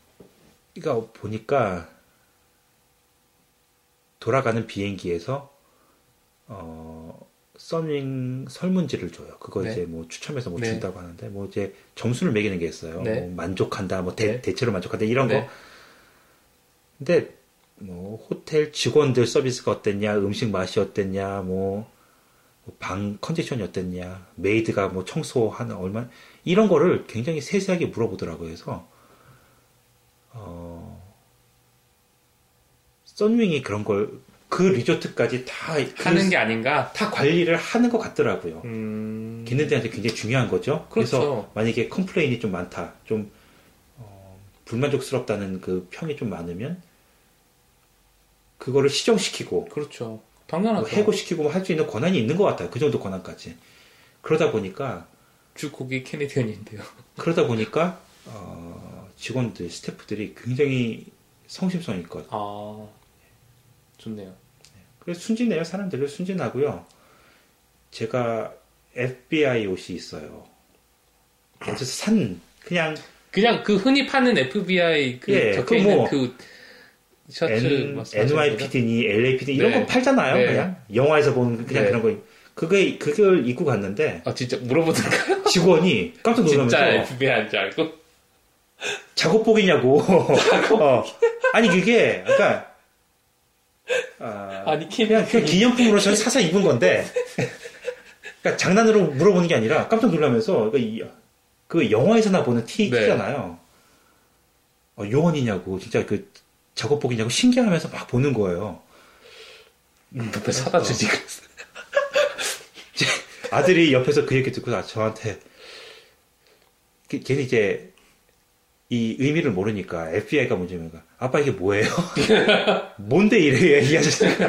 보니까 돌아가는 비행기에서 써닝 설문지를 줘요. 그거 네. 이제 뭐 추첨해서 뭐 네. 준다고 하는데 뭐 이제 점수를 매기는 게 있어요. 네. 뭐 만족한다, 뭐 네. 대체로 만족한다 이런 네. 거. 근데 뭐 호텔 직원들 서비스가 어땠냐, 음식 맛이 어땠냐, 뭐 방 컨디션이 어땠냐, 메이드가 뭐 청소하는 얼마 이런 거를 굉장히 세세하게 물어보더라고요. 그래서 써닝이 그런 걸 그 리조트까지 다 하는 게 아닌가? 다 관리를 하는 것 같더라고요. 걔네들한테 굉장히 중요한 거죠. 그렇죠. 그래서 만약에 컴플레인이 좀 많다, 좀 불만족스럽다는 그 평이 좀 많으면 그거를 시정시키고, 그렇죠. 당연하죠. 뭐 해고시키고 할 수 있는 권한이 있는 것 같아요. 그 정도 권한까지. 그러다 보니까 주 거기 캐네디언인데요. 그러다 보니까 직원들, 스태프들이 굉장히 성심성이 있거든요. 아, 좋네요. 그래서 순진해요. 사람들이 순진하고요. 제가 FBI 옷이 있어요. 그래서 산 그냥 그 흔히 파는 FBI 적혀 있는 그 셔츠 NYPD니 LAPD 이런 네. 거 팔잖아요. 네. 그냥 영화에서 보는 그냥 네. 그런 거. 그걸 입고 갔는데 진짜 물어보던가요? 직원이 깜짝 놀라면서 진짜 FBI인 줄 알고? 작업복이냐고. 아니 그게 그러니까 아니 그냥 기념품으로 저는 사서 입은 건데 그러니까 장난으로 물어보는 게 아니라 깜짝 놀라면서 그 영화에서나 보는 티잖아요. 요원이냐고 진짜 그 작업복이냐고 신기하면서 막 보는 거예요. 왜 사다 주지? 아들이 옆에서 그 얘기 듣고 저한테 걔는 이제 이 의미를 모르니까 FBI가 뭔지면 아빠 이게 뭐예요? 뭔데 이래 이 아저씨가.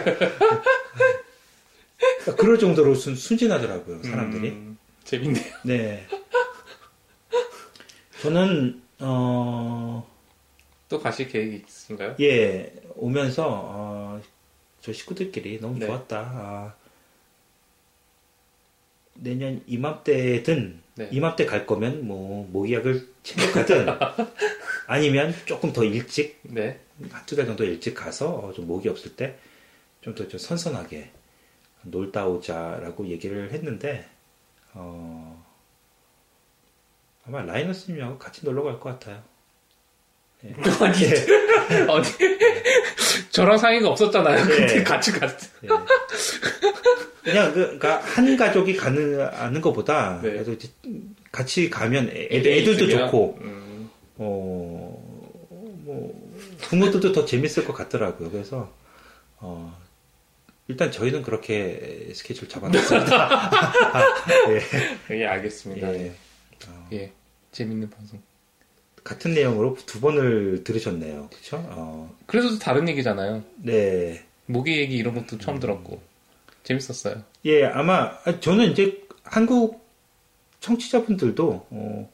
그럴 정도로 순진하더라고요 사람들이. 재밌네요. 네. 저는 또 가실 계획이 있으신가요? 예, 오면서 저 식구들끼리 너무 네. 좋았다. 내년 이맘때든 이맘때 갈 거면 뭐 모기약을 챙겨가든 아니면 조금 더 일찍 한두 달 정도 일찍 가서 좀 모기 없을 때 좀 더 좀 선선하게 놀다 오자라고 얘기를 했는데 아마 라이너스님하고 같이 놀러 갈 것 같아요. 네. 아니, 저랑 상의가 없었잖아요. 근데 같이 갔어요. 네. 그냥 그러니까 한 가족이 가는 것보다 그래도 이제 같이 가면 애들도 좋고 뭐 부모들도 더 재밌을 것 같더라고요. 그래서 일단 저희는 그렇게 스케줄 잡아놨습니다. 예, 알겠습니다. 예, 재밌는 방송. 같은 내용으로 두 번을 들으셨네요. 그렇죠? 그래도 다른 얘기잖아요. 네. 모기 얘기 이런 것도 처음 들었고 재밌었어요. 예, 아마 저는 이제 한국 청취자분들도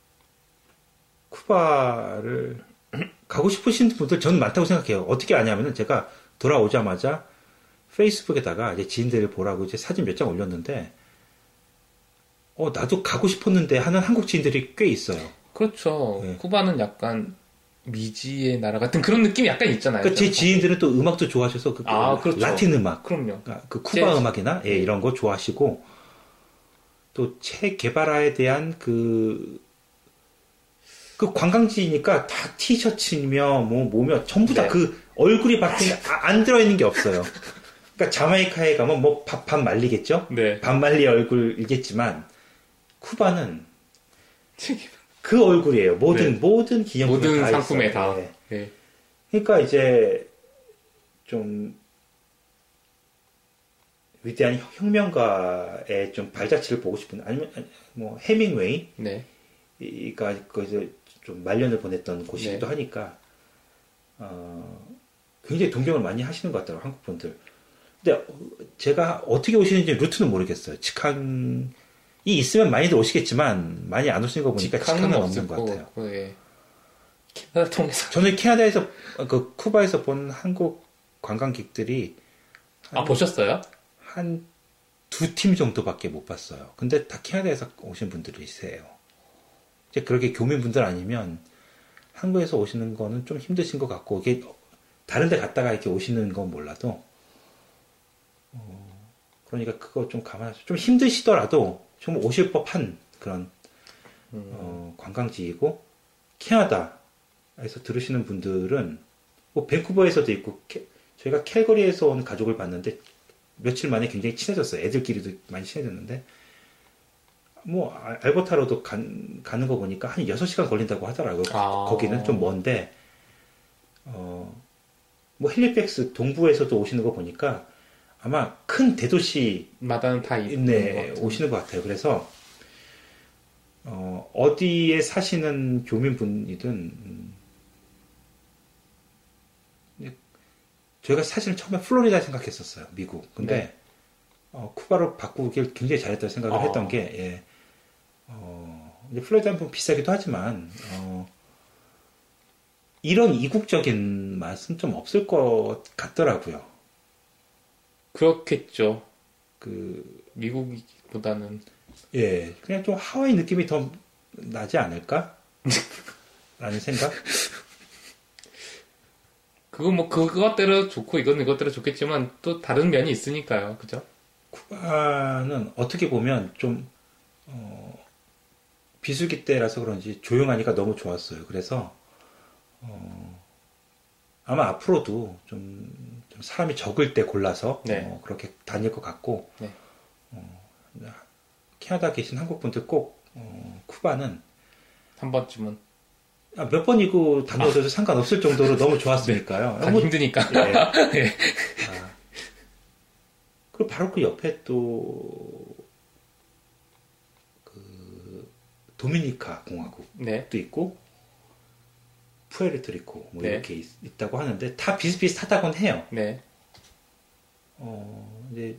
쿠바를 가고 싶으신 분들 저는 많다고 생각해요. 어떻게 아냐면은 제가 돌아오자마자 페이스북에다가 이제 지인들을 보라고 이제 사진 몇 장 올렸는데 나도 가고 싶었는데 하는 한국 지인들이 꽤 있어요. 그렇죠. 네. 쿠바는 약간 미지의 나라 같은 그런 느낌이 약간 있잖아요. 그러니까 제 지인들은 또 음악도 좋아하셔서 그렇죠. 라틴 음악, 그럼요. 그러니까 그 쿠바 음악이나 이런 거 좋아하시고 또 체 게바라에 대한 그 관광지니까 다 티셔츠며 뭐며 전부 다 그 얼굴이 바뀐 안 들어있는 게 없어요. 그러니까 자메이카에 가면 뭐 밥 말리겠죠? 밥 말리 얼굴이겠지만 쿠바는 그 얼굴이에요. 모든 기념품에 모든 다 상품에 있어요. 다. 네. 그러니까 이제 좀 위대한 혁명가의 좀 발자취를 보고 싶은 아니면 뭐 해밍웨이가 거기서 좀 말년을 보냈던 곳이기도 하니까 굉장히 동경을 많이 하시는 것 같더라고요. 한국 분들. 근데 제가 어떻게 오시는지 루트는 모르겠어요. 직항이 있으면 많이들 오시겠지만 많이 안 오시는 거 보니까 직항은 없는 것 같아요. 캐나다 통해서. 저는 캐나다에서 쿠바에서 본 한국 관광객들이 보셨어요? 한 2팀 정도밖에 못 봤어요. 근데 다 캐나다에서 오신 분들이세요. 이제 그렇게 교민분들 아니면 한국에서 오시는 거는 좀 힘드신 것 같고 이게 다른 데 갔다가 이렇게 오시는 건 몰라도 그러니까 그거 좀 감안하셔서 좀 힘드시더라도 좀 오실 법한 그런 관광지이고 캐나다에서 들으시는 분들은 뭐 밴쿠버에서도 있고 저희가 캘거리에서 온 가족을 봤는데 며칠 만에 굉장히 친해졌어요. 애들끼리도 많이 친해졌는데 뭐 알버타로도 가는 거 보니까 한 6시간 걸린다고 하더라고요. 거기는 좀 먼데 뭐 힐리팩스 동부에서도 오시는 거 보니까 아마 큰 대도시마다는 다 오시는 것 같아요. 그래서 어디에 사시는 교민분이든 저희가 사실은 처음에 플로리다 생각했었어요. 미국. 근데 쿠바로 바꾸길 굉장히 잘했다고 생각을 했던 게 이제 플로리다는 좀 비싸기도 하지만 이런 이국적인 맛은 좀 없을 것 같더라고요. 그렇겠죠. 미국보다는 예, 그냥 좀 하와이 느낌이 더 나지 않을까? 라는 생각? 그것대로 좋고, 이것대로 좋겠지만, 또 다른 면이 있으니까요. 그죠? 쿠바는 어떻게 보면 좀, 비수기 때라서 그런지 조용하니까 너무 좋았어요. 그래서, 아마 앞으로도 좀 사람이 적을 때 골라서, 그렇게 다닐 것 같고, 네. 캐나다 계신 한국 분들 꼭, 쿠바는, 한 번쯤은. 몇 번이고 다녀오셔도 상관없을 정도로 너무 좋았으니까요. 가기 힘드니까. 예. 그리고 바로 그 옆에 또, 도미니카 공화국도 있고, 푸에르토리코, 뭐 이렇게 있다고 하는데, 다 비슷비슷하다곤 해요. 네. 이제,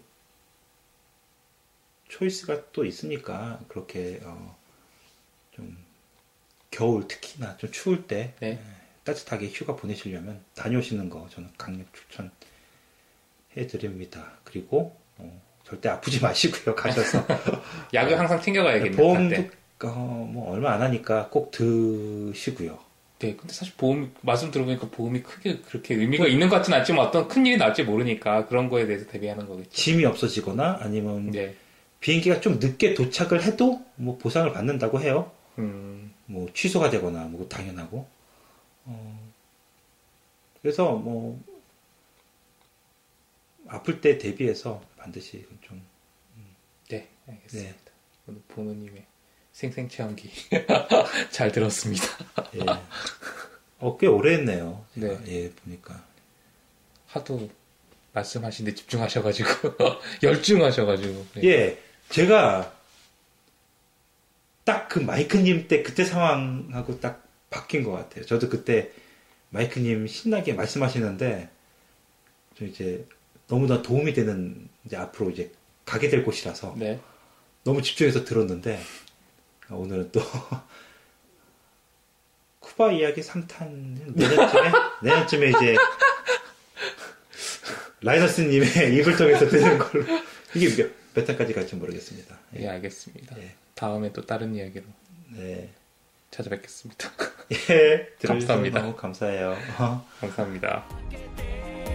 초이스가 또 있으니까, 그렇게, 좀, 겨울 특히나 좀 추울 때 따뜻하게 휴가 보내시려면 다녀오시는 거 저는 강력 추천해드립니다. 그리고 절대 아프지 마시고요. 가셔서 약을 항상 챙겨가야겠네요. 보험도 뭐 얼마 안 하니까 꼭 드시고요. 네, 근데 사실 말씀 들어보니까 보험이 크게 그렇게 의미가 있는 것 같지는 않지만 어떤 큰 일이 날지 모르니까 그런 거에 대해서 대비하는 거겠죠. 짐이 없어지거나 아니면 비행기가 좀 늦게 도착을 해도 뭐 보상을 받는다고 해요. 뭐 취소가 되거나 뭐 당연하고 그래서 뭐 아플 때 대비해서 반드시 좀 네, 알겠습니다. 오늘 부모님의 생생체험기 잘 들었습니다. 예. 꽤 오래 했네요. 제가. 예, 보니까 하도 말씀하시는데 집중하셔가지고 열중하셔가지고 예, 제가 딱 그 마이크님 때 그때 상황하고 딱 바뀐 것 같아요. 저도 그때 마이크님 신나게 말씀하시는데 저 이제 너무나 도움이 되는 이제 앞으로 이제 가게 될 곳이라서 너무 집중해서 들었는데 오늘은 또 쿠바 이야기 3탄 내년쯤에 이제 라이너스님의 입을 통해서 듣는 걸로 이게 몇 탄까지 갈지 모르겠습니다. 예, 알겠습니다. 다음에 또 다른 이야기로 찾아뵙겠습니다. 예, 감사합니다. 너무 감사해요. 감사합니다.